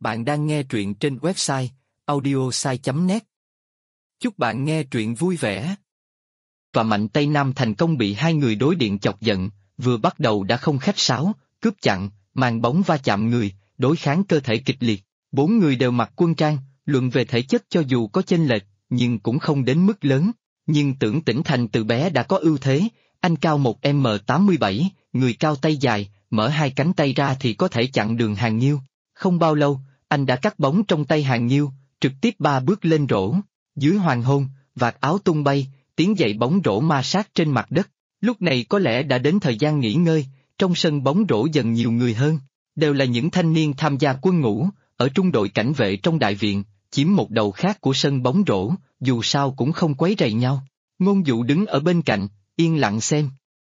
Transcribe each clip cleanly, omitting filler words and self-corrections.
Bạn đang nghe truyện trên website audiosai.net. Chúc bạn nghe truyện vui vẻ. Và Mạnh Tây Nam thành công bị hai người đối điện chọc giận, vừa bắt đầu đã không khách sáo, cướp chặn, màn bóng va chạm người, đối kháng cơ thể kịch liệt. Bốn người đều mặc quân trang, luận về thể chất cho dù có chênh lệch, nhưng cũng không đến mức lớn. Nhưng Tưởng Tĩnh Thành từ bé đã có ưu thế, anh cao 1m87, người cao tay dài, mở hai cánh tay ra thì có thể chặn đường Hàng Nhiêu. Không bao lâu, anh đã cắt bóng trong tay Hàng Nhiêu, trực tiếp 3 bước lên rổ. Dưới hoàng hôn, vạt áo tung bay, tiếng giày bóng rổ ma sát trên mặt đất. Lúc này có lẽ đã đến thời gian nghỉ ngơi, trong sân bóng rổ dần nhiều người hơn. Đều là những thanh niên tham gia quân ngũ, ở trung đội cảnh vệ trong đại viện, chiếm một đầu khác của sân bóng rổ, dù sao cũng không quấy rầy nhau. Ngôn Dụ đứng ở bên cạnh, yên lặng xem.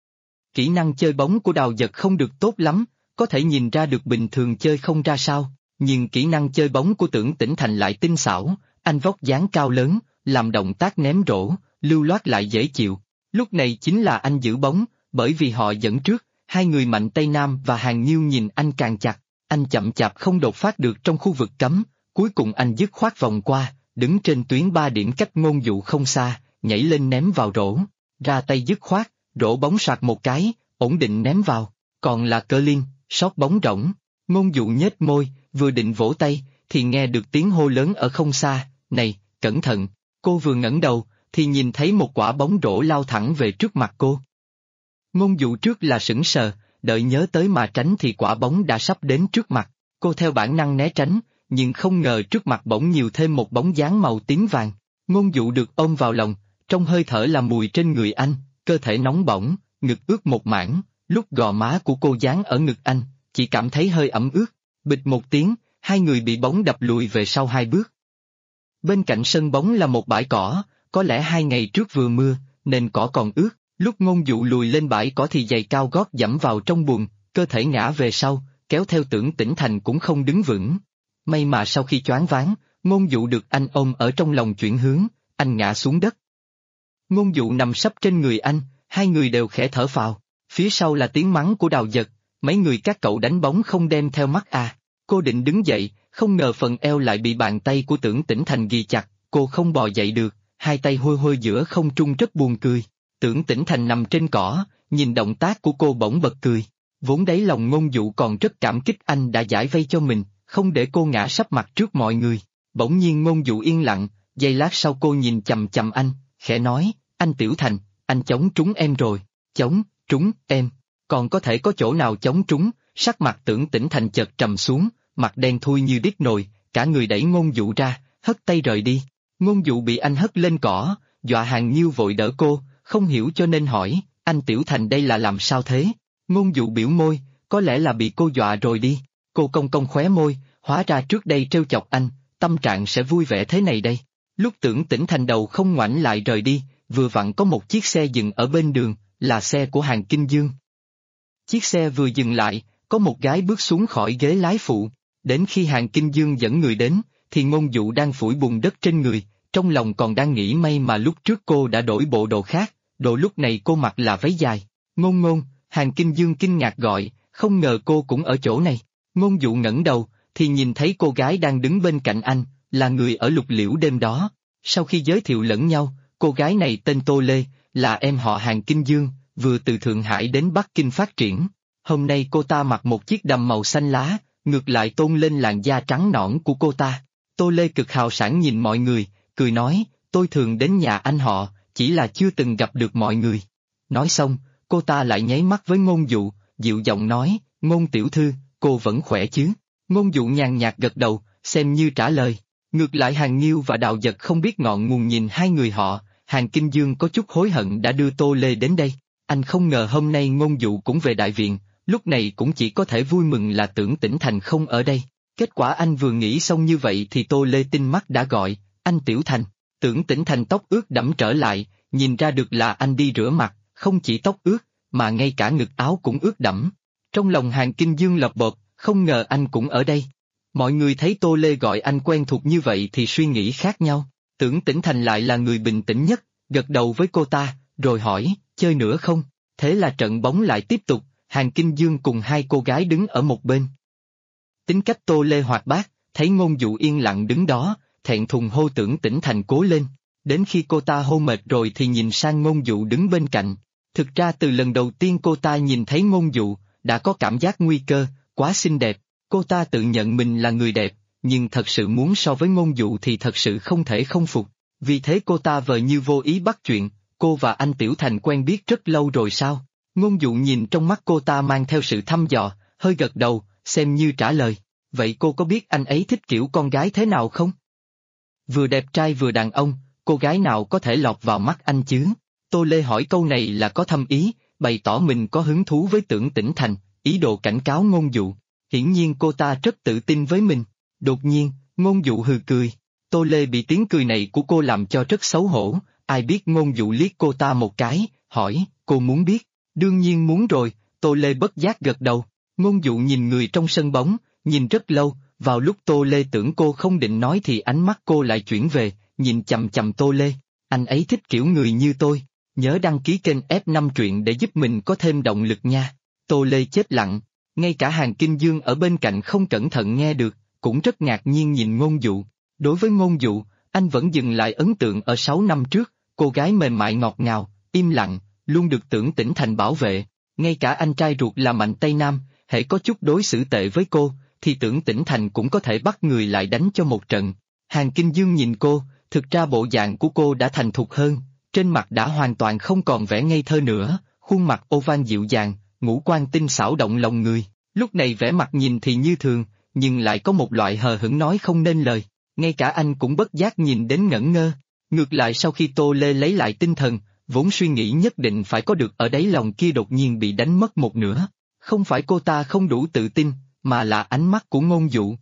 Kỹ năng chơi bóng của Đào Giật không được tốt lắm, có thể nhìn ra được bình thường chơi không ra sao, nhưng kỹ năng chơi bóng của Tưởng Tĩnh Thành lại tinh xảo, anh vóc dáng cao lớn, làm động tác ném rổ, lưu loát lại dễ chịu. Lúc này chính là anh giữ bóng, bởi vì họ dẫn trước, hai người Mạnh Tây Nam và Hàng Nhiêu nhìn anh càng chặt, anh chậm chạp không đột phát được trong khu vực cấm, cuối cùng anh dứt khoát vòng qua, đứng trên tuyến 3 điểm cách Ngôn Dụ không xa, nhảy lên ném vào rổ, ra tay dứt khoát, rổ bóng soạt một cái, ổn định ném vào, còn là Cơ Liên, sót bóng rỗng. Ngôn Dụ nhếch môi, vừa định vỗ tay, thì nghe được tiếng hô lớn ở không xa, này, cẩn thận. Cô vừa ngẩng đầu, thì nhìn thấy một quả bóng rổ lao thẳng về trước mặt cô. Ngôn Dụ trước là sững sờ, đợi nhớ tới mà tránh thì quả bóng đã sắp đến trước mặt, cô theo bản năng né tránh, nhưng không ngờ trước mặt bỗng nhiều thêm một bóng dáng màu tím vàng. Ngôn Dụ được ôm vào lòng, trong hơi thở là mùi trên người anh, cơ thể nóng bỏng, ngực ướt một mảng, lúc gò má của cô dán ở ngực anh, chỉ cảm thấy hơi ẩm ướt, bịch một tiếng, hai người bị bóng đập lùi về sau 2 bước. Bên cạnh sân bóng là một bãi cỏ, có lẽ 2 ngày trước vừa mưa, nên cỏ còn ướt, lúc Ngôn Dụ lùi lên bãi cỏ thì giày cao gót dẫm vào trong bùn, cơ thể ngã về sau, kéo theo Tưởng Tĩnh Thành cũng không đứng vững. May mà sau khi choáng váng, Ngôn Dụ được anh ôm ở trong lòng chuyển hướng, anh ngã xuống đất. Ngôn Dụ nằm sấp trên người anh, hai người đều khẽ thở phào, phía sau là tiếng mắng của Đào Giật, mấy người các cậu đánh bóng không đem theo mắt à. Cô định đứng dậy, không ngờ phần eo lại bị bàn tay của Tưởng Tĩnh Thành ghi chặt, cô không bò dậy được, hai tay hôi hôi giữa không trung rất buồn cười. Tưởng Tĩnh Thành nằm trên cỏ, nhìn động tác của cô bỗng bật cười, vốn đáy lòng Ngôn Dụ còn rất cảm kích anh đã giải vây cho mình, không để cô ngã sấp mặt trước mọi người. Bỗng nhiên Ngôn Dụ yên lặng, giây lát sau cô nhìn chằm chằm anh, khẽ nói, anh Tiểu Thành, anh chống trúng em rồi. Chống trúng em? Còn có thể có chỗ nào chống trúng? Sắc mặt Tưởng Tĩnh Thành chợt trầm xuống, mặt đen thui như đít nồi, cả người đẩy Ngôn Dụ ra, hất tay rời đi. Ngôn Dụ bị anh hất lên cỏ, dọa Hàng Nhiêu vội đỡ cô, không hiểu cho nên hỏi, anh Tiểu Thành đây là làm sao thế? Ngôn Dụ biểu môi, có lẽ là bị cô dọa rồi đi. Cô cong cong khóe môi, hóa ra trước đây trêu chọc anh, tâm trạng sẽ vui vẻ thế này đây. Lúc Tưởng Tĩnh Thành đầu không ngoảnh lại rời đi, vừa vặn có một chiếc xe dừng ở bên đường, là xe của Hàng Kinh Dương. Chiếc xe vừa dừng lại, có một gái bước xuống khỏi ghế lái phụ, đến khi Hàng Kinh Dương dẫn người đến, thì Ngôn Dụ đang phủi bùn đất trên người, trong lòng còn đang nghĩ may mà lúc trước cô đã đổi bộ đồ khác, đồ lúc này cô mặc là váy dài. Ngôn Ngôn, Hàng Kinh Dương kinh ngạc gọi, không ngờ cô cũng ở chỗ này. Ngôn Dụ ngẩng đầu, thì nhìn thấy cô gái đang đứng bên cạnh anh, là người ở Lục Liễu đêm đó. Sau khi giới thiệu lẫn nhau, cô gái này tên Tô Lê, là em họ Hàng Kinh Dương, vừa từ Thượng Hải đến Bắc Kinh phát triển. Hôm nay cô ta mặc một chiếc đầm màu xanh lá, ngược lại tôn lên làn da trắng nõn của cô ta. Tô Lê cực hào sảng nhìn mọi người, cười nói, tôi thường đến nhà anh họ, chỉ là chưa từng gặp được mọi người. Nói xong, cô ta lại nháy mắt với Ngôn Dụ, dịu giọng nói, Ngôn tiểu thư, cô vẫn khỏe chứ? Ngôn Dụ nhàn nhạt gật đầu, xem như trả lời. Ngược lại Hàng Nhiêu và Đào Giật không biết ngọn nguồn nhìn hai người họ, Hàng Kinh Dương có chút hối hận đã đưa Tô Lê đến đây. Anh không ngờ hôm nay Ngôn Dụ cũng về đại viện, lúc này cũng chỉ có thể vui mừng là Tưởng Tĩnh Thành không ở đây. Kết quả anh vừa nghĩ xong như vậy thì Tô Lê tinh mắt đã gọi, anh Tiểu Thành. Tưởng Tĩnh Thành tóc ướt đẫm trở lại, nhìn ra được là anh đi rửa mặt, không chỉ tóc ướt, mà ngay cả ngực áo cũng ướt đẫm. Trong lòng Hàng Kinh Dương lột bột, không ngờ anh cũng ở đây. Mọi người thấy Tô Lê gọi anh quen thuộc như vậy thì suy nghĩ khác nhau. Tưởng Tĩnh Thành lại là người bình tĩnh nhất, gật đầu với cô ta, rồi hỏi, chơi nữa không? Thế là trận bóng lại tiếp tục, Hàng Kinh Dương cùng hai cô gái đứng ở một bên. Tính cách Tô Lê hoạt bát, thấy Ngôn Dụ yên lặng đứng đó, thẹn thùng hô Tưởng Tĩnh Thành cố lên. Đến khi cô ta hô mệt rồi thì nhìn sang Ngôn Dụ đứng bên cạnh. Thực ra từ lần đầu tiên cô ta nhìn thấy Ngôn Dụ, đã có cảm giác nguy cơ, quá xinh đẹp. Cô ta tự nhận mình là người đẹp, nhưng thật sự muốn so với Ngôn Dụ thì thật sự không thể không phục. Vì thế cô ta vờ như vô ý bắt chuyện, cô và anh Tiểu Thành quen biết rất lâu rồi sao? Ngôn Dụ nhìn trong mắt cô ta mang theo sự thăm dò, hơi gật đầu, xem như trả lời. Vậy cô có biết anh ấy thích kiểu con gái thế nào không? Vừa đẹp trai vừa đàn ông, cô gái nào có thể lọt vào mắt anh chứ? Tô Lê hỏi câu này là có thâm ý, bày tỏ mình có hứng thú với Tưởng Tĩnh Thành, ý đồ cảnh cáo Ngôn Dụ. Hiển nhiên cô ta rất tự tin với mình. Đột nhiên, Ngôn Dụ hừ cười. Tô Lê bị tiếng cười này của cô làm cho rất xấu hổ, ai biết Ngôn Dụ liếc cô ta một cái, hỏi, cô muốn biết? Đương nhiên muốn rồi, Tô Lê bất giác gật đầu. Ngôn Dụ nhìn người trong sân bóng, nhìn rất lâu, vào lúc Tô Lê tưởng cô không định nói thì ánh mắt cô lại chuyển về, nhìn chằm chằm Tô Lê. Anh ấy thích kiểu người như tôi, nhớ đăng ký kênh F5 truyện để giúp mình có thêm động lực nha. Tô Lê chết lặng, ngay cả Hàn Kinh Dương ở bên cạnh không cẩn thận nghe được, cũng rất ngạc nhiên nhìn Ngôn Dụ. Đối với Ngôn Dụ, anh vẫn dừng lại ấn tượng ở 6 năm trước, cô gái mềm mại ngọt ngào, im lặng, luôn được Tưởng Tĩnh Thành bảo vệ. Ngay cả anh trai ruột là Mạnh Tây Nam, hễ có chút đối xử tệ với cô, thì Tưởng Tĩnh Thành cũng có thể bắt người lại đánh cho một trận. Hàn Kinh Dương nhìn cô, thực ra bộ dạng của cô đã thành thục hơn, trên mặt đã hoàn toàn không còn vẻ ngây thơ nữa, khuôn mặt oval dịu dàng, ngũ quan tinh xảo động lòng người. Lúc này vẻ mặt nhìn thì như thường, nhưng lại có một loại hờ hững nói không nên lời. Ngay cả anh cũng bất giác nhìn đến ngẩn ngơ. Ngược lại sau khi Tô Lê lấy lại tinh thần, vốn suy nghĩ nhất định phải có được ở đáy lòng kia đột nhiên bị đánh mất một nửa. Không phải cô ta không đủ tự tin, mà là ánh mắt của Ngôn Dụ.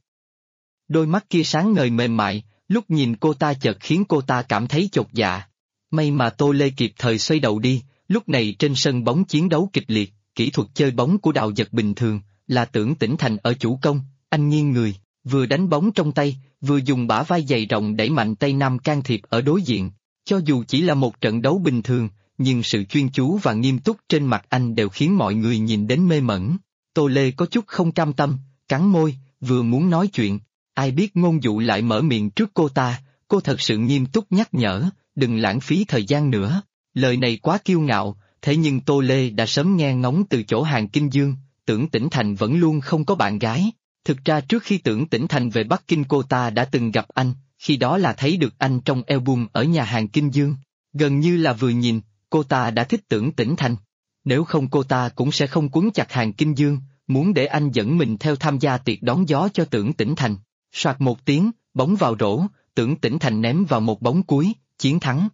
Đôi mắt kia sáng ngời mềm mại, lúc nhìn cô ta chợt khiến cô ta cảm thấy chột dạ. May mà Tô Lê kịp thời xoay đầu đi, lúc này trên sân bóng chiến đấu kịch liệt, kỹ thuật chơi bóng của Đào Giật bình thường, là Tưởng Tĩnh Thành ở chủ công, anh nghiêng người, vừa đánh bóng trong tay, vừa dùng bả vai dày rộng đẩy Mạnh Tây Nam can thiệp ở đối diện. Cho dù chỉ là một trận đấu bình thường, nhưng sự chuyên chú và nghiêm túc trên mặt anh đều khiến mọi người nhìn đến mê mẩn. Tô Lê có chút không cam tâm, cắn môi, vừa muốn nói chuyện, ai biết Ngôn Dụ lại mở miệng trước cô ta, cô thật sự nghiêm túc nhắc nhở, đừng lãng phí thời gian nữa. Lời này quá kiêu ngạo, thế nhưng Tô Lê đã sớm nghe ngóng từ chỗ Hàn Kinh Dương, Tưởng Tĩnh Thành vẫn luôn không có bạn gái. Thực ra trước khi Tưởng Tĩnh Thành về Bắc Kinh cô ta đã từng gặp anh, khi đó là thấy được anh trong album ở nhà Hàn Kinh Dương. Gần như là vừa nhìn, cô ta đã thích Tưởng Tĩnh Thành. Nếu không cô ta cũng sẽ không quấn chặt Hàn Kinh Dương, muốn để anh dẫn mình theo tham gia tiệc đón gió cho Tưởng Tĩnh Thành. Soạt một tiếng, bóng vào rổ, Tưởng Tĩnh Thành ném vào một bóng cuối, chiến thắng.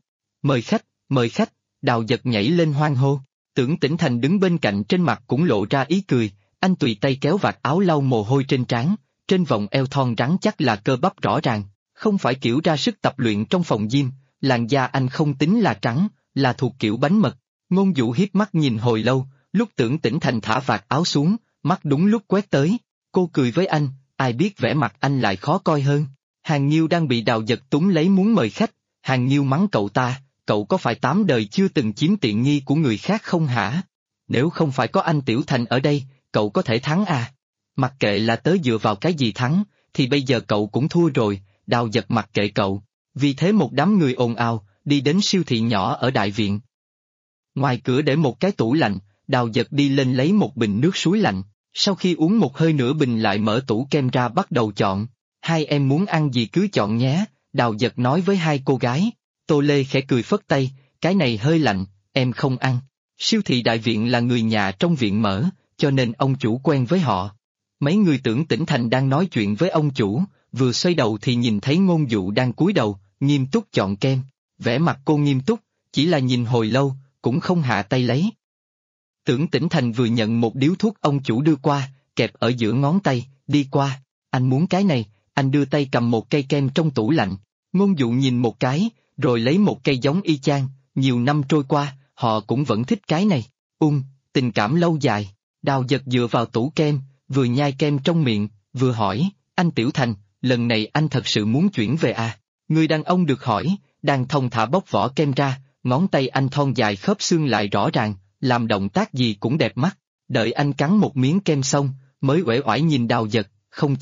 Mời khách, Đào Giật nhảy lên hoan hô. Tưởng Tĩnh Thành đứng bên cạnh trên mặt cũng lộ ra ý cười, anh tùy tay kéo vạt áo lau mồ hôi trên trán, trên vòng eo thon rắn chắc là cơ bắp rõ ràng, không phải kiểu ra sức tập luyện trong phòng gym, làn da anh không tính là trắng, là thuộc kiểu bánh mật. Ngôn Dụ hiếp mắt nhìn hồi lâu, lúc Tưởng Tĩnh Thành thả vạt áo xuống, mắt đúng lúc quét tới, cô cười với anh, ai biết vẻ mặt anh lại khó coi hơn. Hàn Nhiêu đang bị Đào Giật túm lấy muốn mời khách, Hàn Nhiêu mắng cậu ta, cậu có phải 8 đời chưa từng chiếm tiện nghi của người khác không hả? Nếu không phải có anh Tiểu Thành ở đây, cậu có thể thắng à? Mặc kệ là tớ dựa vào cái gì thắng, thì bây giờ cậu cũng thua rồi. Đào Giật mặc kệ cậu. Vì thế một đám người ồn ào, đi đến siêu thị nhỏ ở đại viện. Ngoài cửa để một cái tủ lạnh, Đào Giật đi lên lấy một bình nước suối lạnh, sau khi uống một hơi nửa bình lại mở tủ kem ra bắt đầu chọn. Hai em muốn ăn gì cứ chọn nhé, Đào Giật nói với hai cô gái. Tô Lê khẽ cười phất tay, cái này hơi lạnh, em không ăn. Siêu thị đại viện là người nhà trong viện mở, cho nên ông chủ quen với họ. Mấy người Tưởng Tĩnh Thành đang nói chuyện với ông chủ, vừa xoay đầu thì nhìn thấy Ngôn Dụ đang cúi đầu, nghiêm túc chọn kem. Vẻ mặt cô nghiêm túc, chỉ là nhìn hồi lâu, cũng không hạ tay lấy. Tưởng Tĩnh Thành vừa nhận một điếu thuốc ông chủ đưa qua, kẹp ở giữa ngón tay, đi qua. Anh muốn cái này, anh đưa tay cầm một cây kem trong tủ lạnh. Ngôn Dụ nhìn một cái, rồi lấy một cây giống y chang, nhiều năm trôi qua, họ cũng vẫn thích cái này. Tình cảm lâu dài. Đào Giật dựa vào tủ kem, vừa nhai kem trong miệng, vừa hỏi, anh Tiểu Thành, lần này anh thật sự muốn chuyển về à? Người đàn ông được hỏi, đang thong thả bóc vỏ kem ra, ngón tay anh thon dài khớp xương lại rõ ràng, làm động tác gì cũng đẹp mắt. Đợi anh cắn một miếng kem xong, mới uể oải nhìn Đào Giật, không chắc.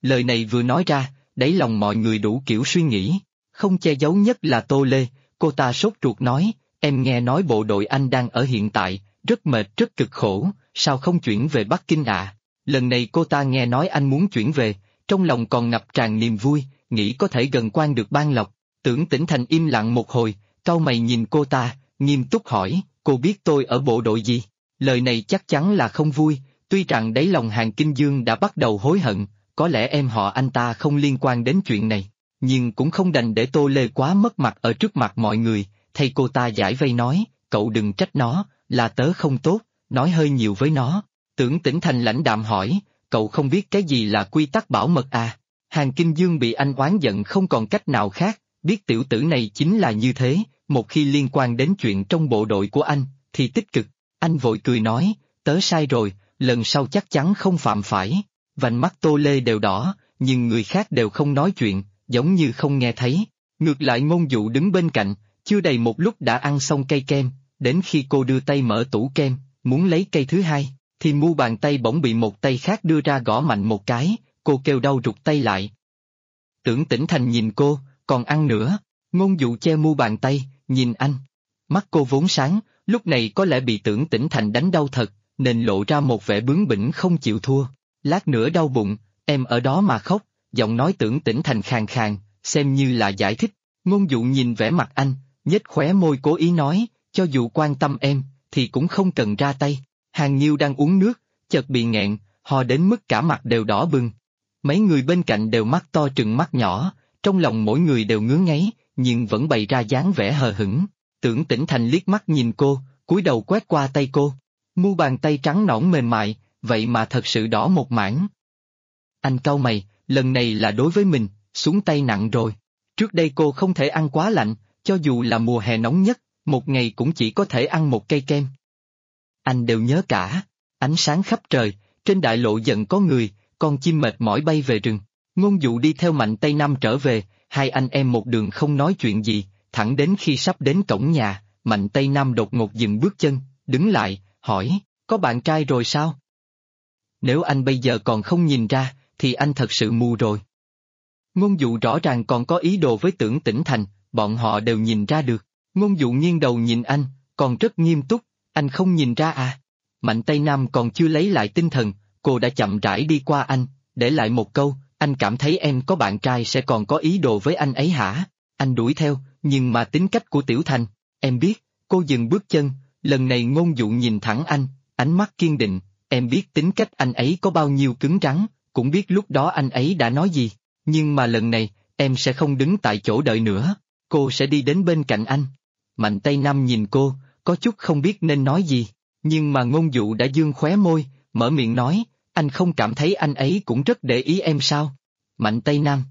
Lời này vừa nói ra, đáy lòng mọi người đủ kiểu suy nghĩ. Không che giấu nhất là Tô Lê, cô ta sốt ruột nói, em nghe nói bộ đội anh đang ở hiện tại, rất mệt rất cực khổ, sao không chuyển về Bắc Kinh ạ? Lần này cô ta nghe nói anh muốn chuyển về, trong lòng còn ngập tràn niềm vui, nghĩ có thể gần quan được Ban Lộc. Tưởng Tĩnh Thành im lặng một hồi, cau mày nhìn cô ta, nghiêm túc hỏi, cô biết tôi ở bộ đội gì? Lời này chắc chắn là không vui, tuy rằng đáy lòng Hàn Kinh Dương đã bắt đầu hối hận, có lẽ em họ anh ta không liên quan đến chuyện này, nhưng cũng không đành để Tô Lê quá mất mặt ở trước mặt mọi người, thay cô ta giải vây nói, cậu đừng trách nó, là tớ không tốt, nói hơi nhiều với nó. Tưởng Tĩnh Thành lãnh đạm hỏi, cậu không biết cái gì là quy tắc bảo mật à? Hàn Kinh Dương bị anh oán giận không còn cách nào khác, biết tiểu tử này chính là như thế, một khi liên quan đến chuyện trong bộ đội của anh, thì tích cực. Anh vội cười nói, tớ sai rồi, lần sau chắc chắn không phạm phải. Vành mắt Tô Lê đều đỏ, nhưng người khác đều không nói chuyện, giống như không nghe thấy. Ngược lại Ngôn Dụ đứng bên cạnh, chưa đầy một lúc đã ăn xong cây kem, đến khi cô đưa tay mở tủ kem, muốn lấy cây thứ hai, thì mu bàn tay bỗng bị một tay khác đưa ra gõ mạnh một cái, cô kêu đau rụt tay lại. Tưởng Tĩnh Thành nhìn cô, còn ăn nữa, Ngôn Dụ che mu bàn tay, nhìn anh. Mắt cô vốn sáng, lúc này có lẽ bị Tưởng Tĩnh Thành đánh đau thật, nên lộ ra một vẻ bướng bỉnh không chịu thua. Lát nữa đau bụng, em ở đó mà khóc, giọng nói Tưởng Tĩnh Thành khàn khàn, xem như là giải thích. Ngôn Dụ nhìn vẻ mặt anh, nhếch khóe môi cố ý nói, cho dù quan tâm em, thì cũng không cần ra tay. Hàng Nhiêu đang uống nước, chợt bị nghẹn, ho đến mức cả mặt đều đỏ bừng. Mấy người bên cạnh đều mắt to trừng mắt nhỏ, trong lòng mỗi người đều ngứa ngáy, nhưng vẫn bày ra dáng vẻ hờ hững. Tưởng Tĩnh Thành liếc mắt nhìn cô, cúi đầu quét qua tay cô. Mu bàn tay trắng nõn mềm mại, vậy mà thật sự đỏ một mảng. Anh cau mày, lần này là đối với mình, xuống tay nặng rồi. Trước đây cô không thể ăn quá lạnh, cho dù là mùa hè nóng nhất, một ngày cũng chỉ có thể ăn một cây kem. Anh đều nhớ cả. Ánh sáng khắp trời, trên đại lộ dần có người, con chim mệt mỏi bay về rừng. Ngôn Dụ đi theo Mạnh Tây Nam trở về, hai anh em một đường không nói chuyện gì, thẳng đến khi sắp đến cổng nhà, Mạnh Tây Nam đột ngột dừng bước chân, đứng lại, hỏi, có bạn trai rồi sao? Nếu anh bây giờ còn không nhìn ra, thì anh thật sự mù rồi. Ngôn Dụ rõ ràng còn có ý đồ với Tưởng Tĩnh Thành, bọn họ đều nhìn ra được. Ngôn Dụ nghiêng đầu nhìn anh, còn rất nghiêm túc, anh không nhìn ra à? Mạnh Tây Nam còn chưa lấy lại tinh thần, cô đã chậm rãi đi qua anh, để lại một câu, anh cảm thấy em có bạn trai sẽ còn có ý đồ với anh ấy hả? Anh đuổi theo, nhưng mà tính cách của Tiểu Thành, em biết. Cô dừng bước chân, lần này Ngôn Dụ nhìn thẳng anh, ánh mắt kiên định, em biết tính cách anh ấy có bao nhiêu cứng rắn, cũng biết lúc đó anh ấy đã nói gì, nhưng mà lần này, em sẽ không đứng tại chỗ đợi nữa, cô sẽ đi đến bên cạnh anh. Mạnh Tây Nam nhìn cô, có chút không biết nên nói gì, nhưng mà Ngôn Dụ đã dương khóe môi, mở miệng nói, anh không cảm thấy anh ấy cũng rất để ý em sao? Mạnh Tây Nam.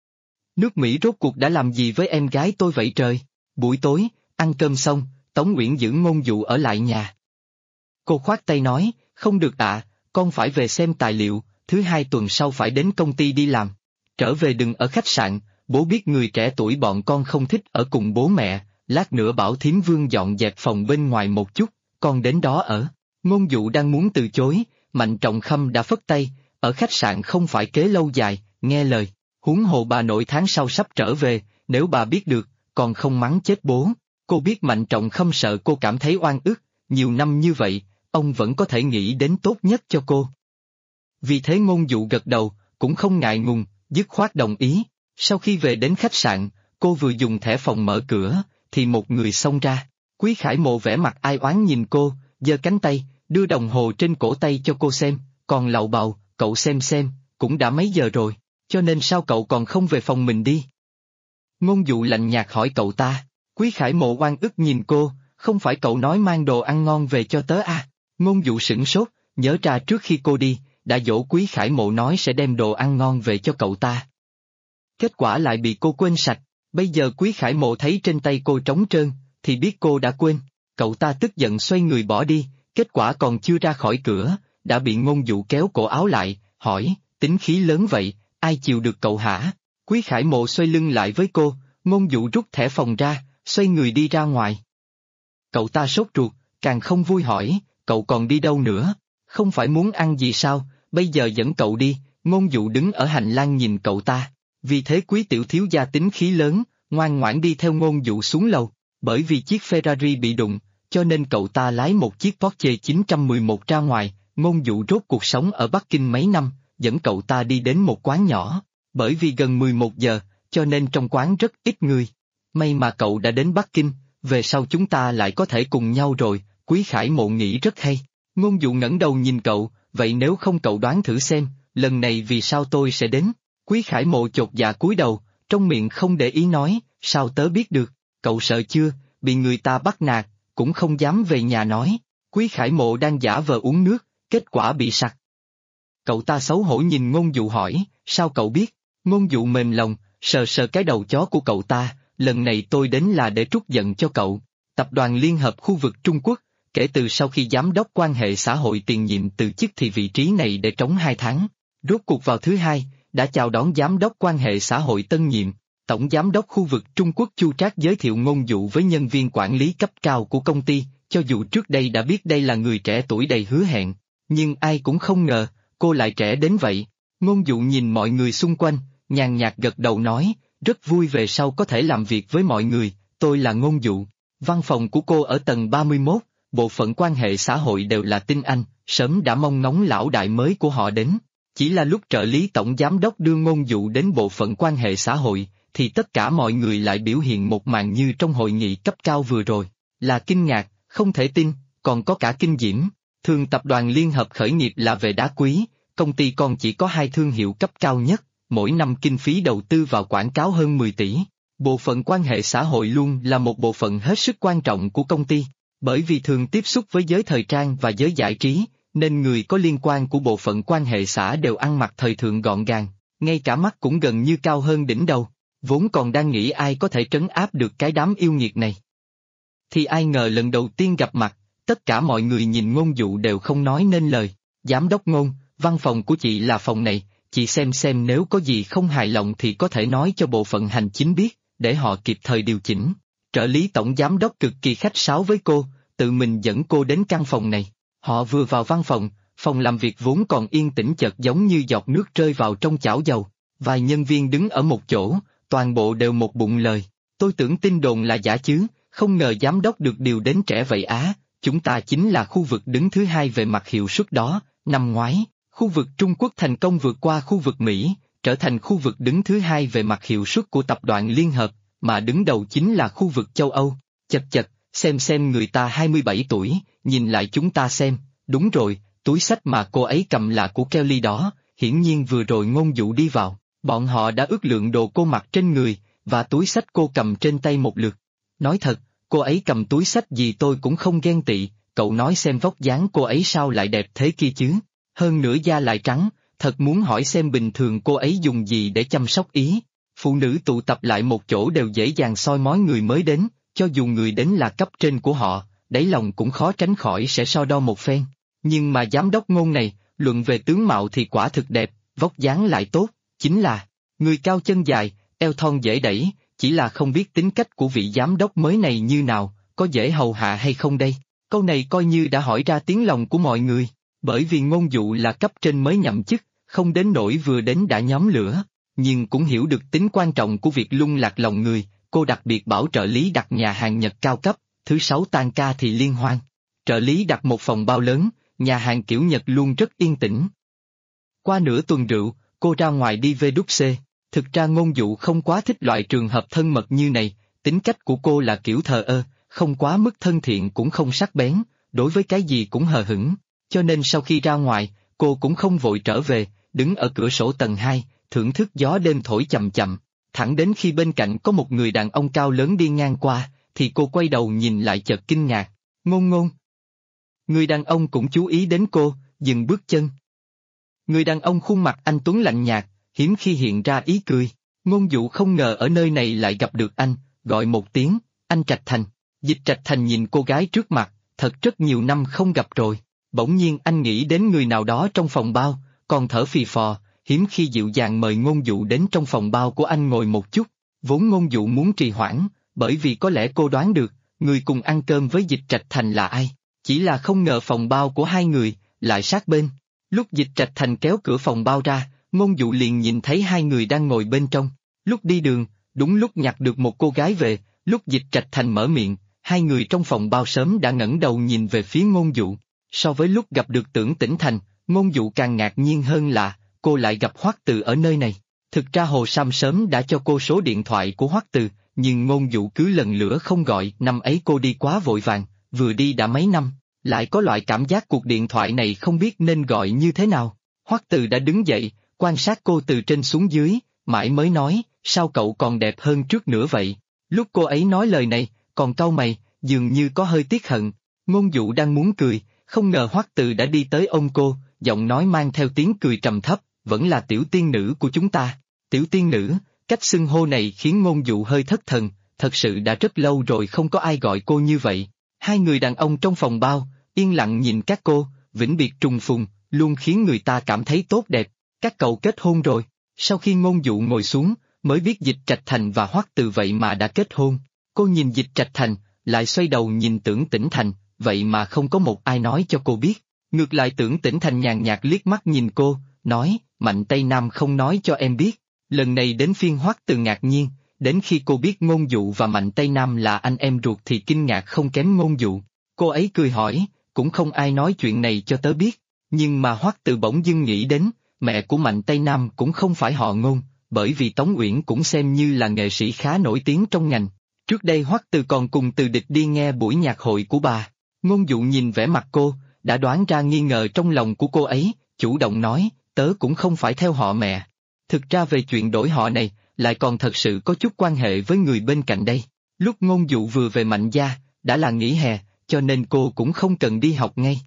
Nước Mỹ rốt cuộc đã làm gì với em gái tôi vậy trời? Buổi tối, ăn cơm xong, Tống Uyển giữ Ngôn Dụ ở lại nhà. Cô khoát tay nói, không được ạ, con phải về xem tài liệu, thứ hai tuần sau phải đến công ty đi làm. Trở về đừng ở khách sạn, bố biết người trẻ tuổi bọn con không thích ở cùng bố mẹ, lát nữa bảo thím Vương dọn dẹp phòng bên ngoài một chút, con đến đó ở. Ngôn Dụ đang muốn từ chối, Mạnh Trọng Khâm đã phất tay, ở khách sạn không phải kế lâu dài, nghe lời, huống hồ bà nội tháng sau sắp trở về, nếu bà biết được, còn không mắng chết bố. Cô biết Mạnh Trọng Khâm sợ cô cảm thấy oan ức, nhiều năm như vậy, ông vẫn có thể nghĩ đến tốt nhất cho cô. Vì thế Ngôn Dụ gật đầu, cũng không ngại ngùng, dứt khoát đồng ý. Sau khi về đến khách sạn, cô vừa dùng thẻ phòng mở cửa, thì một người xông ra. Quý Khải Mộ vẻ mặt ai oán nhìn cô, giơ cánh tay, đưa đồng hồ trên cổ tay cho cô xem, còn lầu bầu, cậu xem, cũng đã mấy giờ rồi, cho nên sao cậu còn không về phòng mình đi? Ngôn Dụ lạnh nhạt hỏi cậu ta. Quý Khải Mộ oan ức nhìn cô, không phải cậu nói mang đồ ăn ngon về cho tớ à? Ngôn Dụ sửng sốt, nhớ ra trước khi cô đi, đã dỗ Quý Khải Mộ nói sẽ đem đồ ăn ngon về cho cậu ta. Kết quả lại bị cô quên sạch, bây giờ Quý Khải Mộ thấy trên tay cô trống trơn, thì biết cô đã quên. Cậu ta tức giận xoay người bỏ đi, kết quả còn chưa ra khỏi cửa, đã bị Ngôn Dụ kéo cổ áo lại, hỏi, tính khí lớn vậy, ai chịu được cậu hả? Quý Khải Mộ xoay lưng lại với cô, Ngôn Dụ rút thẻ phòng ra, xoay người đi ra ngoài. Cậu ta sốt ruột, càng không vui hỏi, cậu còn đi đâu nữa? Không phải muốn ăn gì sao, bây giờ dẫn cậu đi, Ngôn Dụ đứng ở hành lang nhìn cậu ta. Vì thế Quý tiểu thiếu gia tính khí lớn, ngoan ngoãn đi theo Ngôn Dụ xuống lầu. Bởi vì chiếc Ferrari bị đụng, cho nên cậu ta lái một chiếc Porsche 911 ra ngoài. Ngôn Dụ rốt cuộc sống ở Bắc Kinh mấy năm, dẫn cậu ta đi đến một quán nhỏ. Bởi vì gần 11 giờ, cho nên trong quán rất ít người. May mà cậu đã đến Bắc Kinh, về sau chúng ta lại có thể cùng nhau rồi. Quý Khải Mộ nghĩ rất hay. Ngôn Dụ ngẩng đầu nhìn cậu, vậy nếu không cậu đoán thử xem, lần này vì sao tôi sẽ đến? Quý Khải Mộ chột dạ cúi đầu, trong miệng không để ý nói, sao tớ biết được, cậu sợ chưa, bị người ta bắt nạt, cũng không dám về nhà nói. Quý Khải Mộ đang giả vờ uống nước, kết quả bị sặc. Cậu ta xấu hổ nhìn Ngôn Dụ hỏi, sao cậu biết? Ngôn Dụ mềm lòng, sờ sờ cái đầu chó của cậu ta, lần này tôi đến là để trút giận cho cậu. Tập đoàn Liên hợp khu vực Trung Quốc, kể từ sau khi giám đốc quan hệ xã hội tiền nhiệm từ chức thì vị trí này để trống 2 tháng. Rốt cuộc vào thứ hai, đã chào đón giám đốc quan hệ xã hội tân nhiệm. Tổng giám đốc khu vực Trung Quốc Chu Trác giới thiệu Ngôn Dụ với nhân viên quản lý cấp cao của công ty, cho dù trước đây đã biết đây là người trẻ tuổi đầy hứa hẹn, nhưng ai cũng không ngờ, cô lại trẻ đến vậy. Ngôn Dụ nhìn mọi người xung quanh, nhàn nhạt gật đầu nói, rất vui về sau có thể làm việc với mọi người, tôi là Ngôn Dụ. Văn phòng của cô ở tầng 31, bộ phận quan hệ xã hội đều là tinh anh, sớm đã mong ngóng lão đại mới của họ đến. Chỉ là lúc trợ lý tổng giám đốc đưa Ngôn Dụ đến bộ phận quan hệ xã hội, thì tất cả mọi người lại biểu hiện một màn như trong hội nghị cấp cao vừa rồi, là kinh ngạc, không thể tin, còn có cả kinh diễm. Thường tập đoàn Liên hợp khởi nghiệp là về đá quý, công ty con chỉ có 2 thương hiệu cấp cao nhất, mỗi năm kinh phí đầu tư vào quảng cáo hơn 10 tỷ. Bộ phận quan hệ xã hội luôn là một bộ phận hết sức quan trọng của công ty, bởi vì thường tiếp xúc với giới thời trang và giới giải trí, nên người có liên quan của bộ phận quan hệ xã đều ăn mặc thời thượng gọn gàng, ngay cả mắt cũng gần như cao hơn đỉnh đầu, vốn còn đang nghĩ ai có thể trấn áp được cái đám yêu nghiệt này. Thì ai ngờ lần đầu tiên gặp mặt, tất cả mọi người nhìn Ngôn Dụ đều không nói nên lời. Giám đốc Ngôn, văn phòng của chị là phòng này, chị xem nếu có gì không hài lòng thì có thể nói cho bộ phận hành chính biết, để họ kịp thời điều chỉnh. Trợ lý tổng giám đốc cực kỳ khách sáo với cô, tự mình dẫn cô đến căn phòng này. Họ vừa vào văn phòng, phòng làm việc vốn còn yên tĩnh chợt giống như giọt nước rơi vào trong chảo dầu. Vài nhân viên đứng ở một chỗ, toàn bộ đều một bụng lời. Tôi tưởng tin đồn là giả chứ, không ngờ giám đốc được điều đến trẻ vậy á. Chúng ta chính là khu vực đứng thứ 2 về mặt hiệu suất đó. Năm ngoái, khu vực Trung Quốc thành công vượt qua khu vực Mỹ, trở thành khu vực đứng thứ 2 về mặt hiệu suất của tập đoàn Liên hợp, mà đứng đầu chính là khu vực châu Âu. Chật chật, xem người ta 27 tuổi, nhìn lại chúng ta xem, đúng rồi, túi xách mà cô ấy cầm là của Kelly đó, hiển nhiên vừa rồi Ngôn Dụ đi vào, bọn họ đã ước lượng đồ cô mặc trên người, và túi xách cô cầm trên tay một lượt. Nói thật, cô ấy cầm túi xách gì tôi cũng không ghen tị, cậu nói xem vóc dáng cô ấy sao lại đẹp thế kia chứ, hơn nữa da lại trắng, thật muốn hỏi xem bình thường cô ấy dùng gì để chăm sóc ý. Phụ nữ tụ tập lại một chỗ đều dễ dàng soi mói người mới đến, cho dù người đến là cấp trên của họ, đáy lòng cũng khó tránh khỏi sẽ so đo một phen. Nhưng mà giám đốc Ngôn này, luận về tướng mạo thì quả thực đẹp, vóc dáng lại tốt, chính là người cao chân dài, eo thon dễ đẩy, chỉ là không biết tính cách của vị giám đốc mới này như nào, có dễ hầu hạ hay không đây. Câu này coi như đã hỏi ra tiếng lòng của mọi người, bởi vì Ngôn Dụ là cấp trên mới nhậm chức, không đến nỗi vừa đến đã nhóm lửa, nhưng cũng hiểu được tính quan trọng của việc lung lạc lòng người, cô đặc biệt bảo trợ lý đặt nhà hàng Nhật cao cấp, thứ 6 tan ca thì liên hoan. Trợ lý đặt một phòng bao lớn, nhà hàng kiểu Nhật luôn rất yên tĩnh. Qua nửa tuần rượu, cô ra ngoài đi về đúc xê. Thực ra Ngôn Dụ không quá thích loại trường hợp thân mật như này, tính cách của cô là kiểu thờ ơ, không quá mức thân thiện cũng không sắc bén, đối với cái gì cũng hờ hững, cho nên sau khi ra ngoài, cô cũng không vội trở về, đứng ở cửa sổ tầng 2, thưởng thức gió đêm thổi chậm chậm, thẳng đến khi bên cạnh có một người đàn ông cao lớn đi ngang qua, thì cô quay đầu nhìn lại chợt kinh ngạc, Ngôn. Người đàn ông cũng chú ý đến cô, dừng bước chân. Người đàn ông khuôn mặt anh tuấn lạnh nhạt, hiếm khi hiện ra ý cười. Ngôn Dụ không ngờ ở nơi này lại gặp được anh, gọi một tiếng, anh Trạch Thành. Dịch Trạch Thành nhìn cô gái trước mặt, thật rất nhiều năm không gặp rồi. Bỗng nhiên anh nghĩ đến người nào đó trong phòng bao, còn thở phì phò, hiếm khi dịu dàng mời Ngôn Dụ đến trong phòng bao của anh ngồi một chút. Vốn Ngôn Dụ muốn trì hoãn, bởi vì có lẽ cô đoán được, người cùng ăn cơm với Dịch Trạch Thành là ai. Chỉ là không ngờ phòng bao của hai người lại sát bên. Lúc Dịch Trạch Thành kéo cửa phòng bao ra, Ngôn Dụ liền nhìn thấy hai người đang ngồi bên trong. Lúc đi đường, đúng lúc nhặt được một cô gái về, lúc Dịch Trạch Thành mở miệng, hai người trong phòng bao sớm đã ngẩng đầu nhìn về phía Ngôn Dụ. So với lúc gặp được Tưởng Tĩnh Thành, Ngôn Dụ càng ngạc nhiên hơn là, cô lại gặp Hoắc Từ ở nơi này. Thực ra Hồ Sam sớm đã cho cô số điện thoại của Hoắc Từ, nhưng Ngôn Dụ cứ lần lữa không gọi. Năm ấy cô đi quá vội vàng, vừa đi đã mấy năm, lại có loại cảm giác cuộc điện thoại này không biết nên gọi như thế nào. Hoắc Từ đã đứng dậy, quan sát cô từ trên xuống dưới, mãi mới nói, sao cậu còn đẹp hơn trước nữa vậy? Lúc cô ấy nói lời này, còn cau mày, dường như có hơi tiếc hận. Ngôn Dụ đang muốn cười, không ngờ Hoắc Từ đã đi tới ôm cô, giọng nói mang theo tiếng cười trầm thấp, vẫn là tiểu tiên nữ của chúng ta. Tiểu tiên nữ, cách xưng hô này khiến Ngôn Dụ hơi thất thần, thật sự đã rất lâu rồi không có ai gọi cô như vậy. Hai người đàn ông trong phòng bao, yên lặng nhìn các cô, vĩnh biệt trùng phùng, luôn khiến người ta cảm thấy tốt đẹp. Các cậu kết hôn rồi. Sau khi Ngôn Dụ ngồi xuống, mới biết Dịch Trạch Thành và Hoắc Từ vậy mà đã kết hôn. Cô nhìn Dịch Trạch Thành, lại xoay đầu nhìn Tưởng Tĩnh Thành, vậy mà không có một ai nói cho cô biết. Ngược lại Tưởng Tĩnh Thành nhàn nhạt liếc mắt nhìn cô, nói, Mạnh Tây Nam không nói cho em biết. Lần này đến phiên Hoắc Từ ngạc nhiên, đến khi cô biết Ngôn Dụ và Mạnh Tây Nam là anh em ruột thì kinh ngạc không kém Ngôn Dụ. Cô ấy cười hỏi, cũng không ai nói chuyện này cho tớ biết, nhưng mà Hoắc Từ bỗng dưng nghĩ đến, mẹ của Mạnh Tây Nam cũng không phải họ Ngôn, bởi vì Tống Uyển cũng xem như là nghệ sĩ khá nổi tiếng trong ngành. Trước đây Hoắc Từ còn cùng Từ Địch đi nghe buổi nhạc hội của bà. Ngôn Dụ nhìn vẻ mặt cô, đã đoán ra nghi ngờ trong lòng của cô ấy, chủ động nói, tớ cũng không phải theo họ mẹ. Thực ra về chuyện đổi họ này, lại còn thật sự có chút quan hệ với người bên cạnh đây. Lúc Ngôn Dụ vừa về Mạnh gia, đã là nghỉ hè, cho nên cô cũng không cần đi học ngay.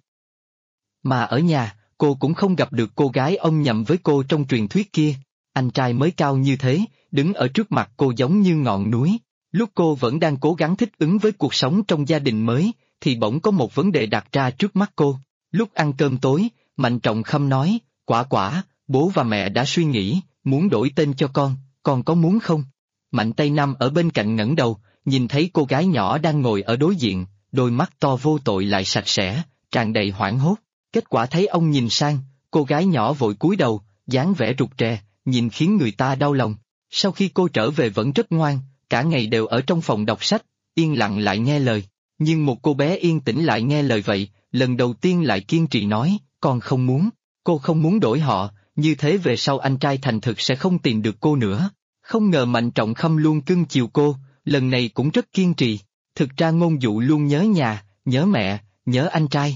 Mà ở nhà, cô cũng không gặp được cô gái ông nhầm với cô trong truyền thuyết kia. Anh trai mới cao như thế, đứng ở trước mặt cô giống như ngọn núi. Lúc cô vẫn đang cố gắng thích ứng với cuộc sống trong gia đình mới, thì bỗng có một vấn đề đặt ra trước mắt cô. Lúc ăn cơm tối, Mạnh Trọng Khâm nói, Quả Quả, bố và mẹ đã suy nghĩ, muốn đổi tên cho con có muốn không? Mạnh Tây Nam ở bên cạnh ngẩng đầu, nhìn thấy cô gái nhỏ đang ngồi ở đối diện, đôi mắt to vô tội lại sạch sẽ, tràn đầy hoảng hốt. Kết quả thấy ông nhìn sang, cô gái nhỏ vội cúi đầu, dáng vẻ rụt rè, nhìn khiến người ta đau lòng. Sau khi cô trở về vẫn rất ngoan, cả ngày đều ở trong phòng đọc sách, yên lặng lại nghe lời. Nhưng một cô bé yên tĩnh lại nghe lời vậy, lần đầu tiên lại kiên trì nói, con không muốn, cô không muốn đổi họ, như thế về sau anh trai thành thực sẽ không tìm được cô nữa. Không ngờ Mạnh Trọng Khâm luôn cưng chiều cô, lần này cũng rất kiên trì. Thực ra Ngôn Dụ luôn nhớ nhà, nhớ mẹ, nhớ anh trai.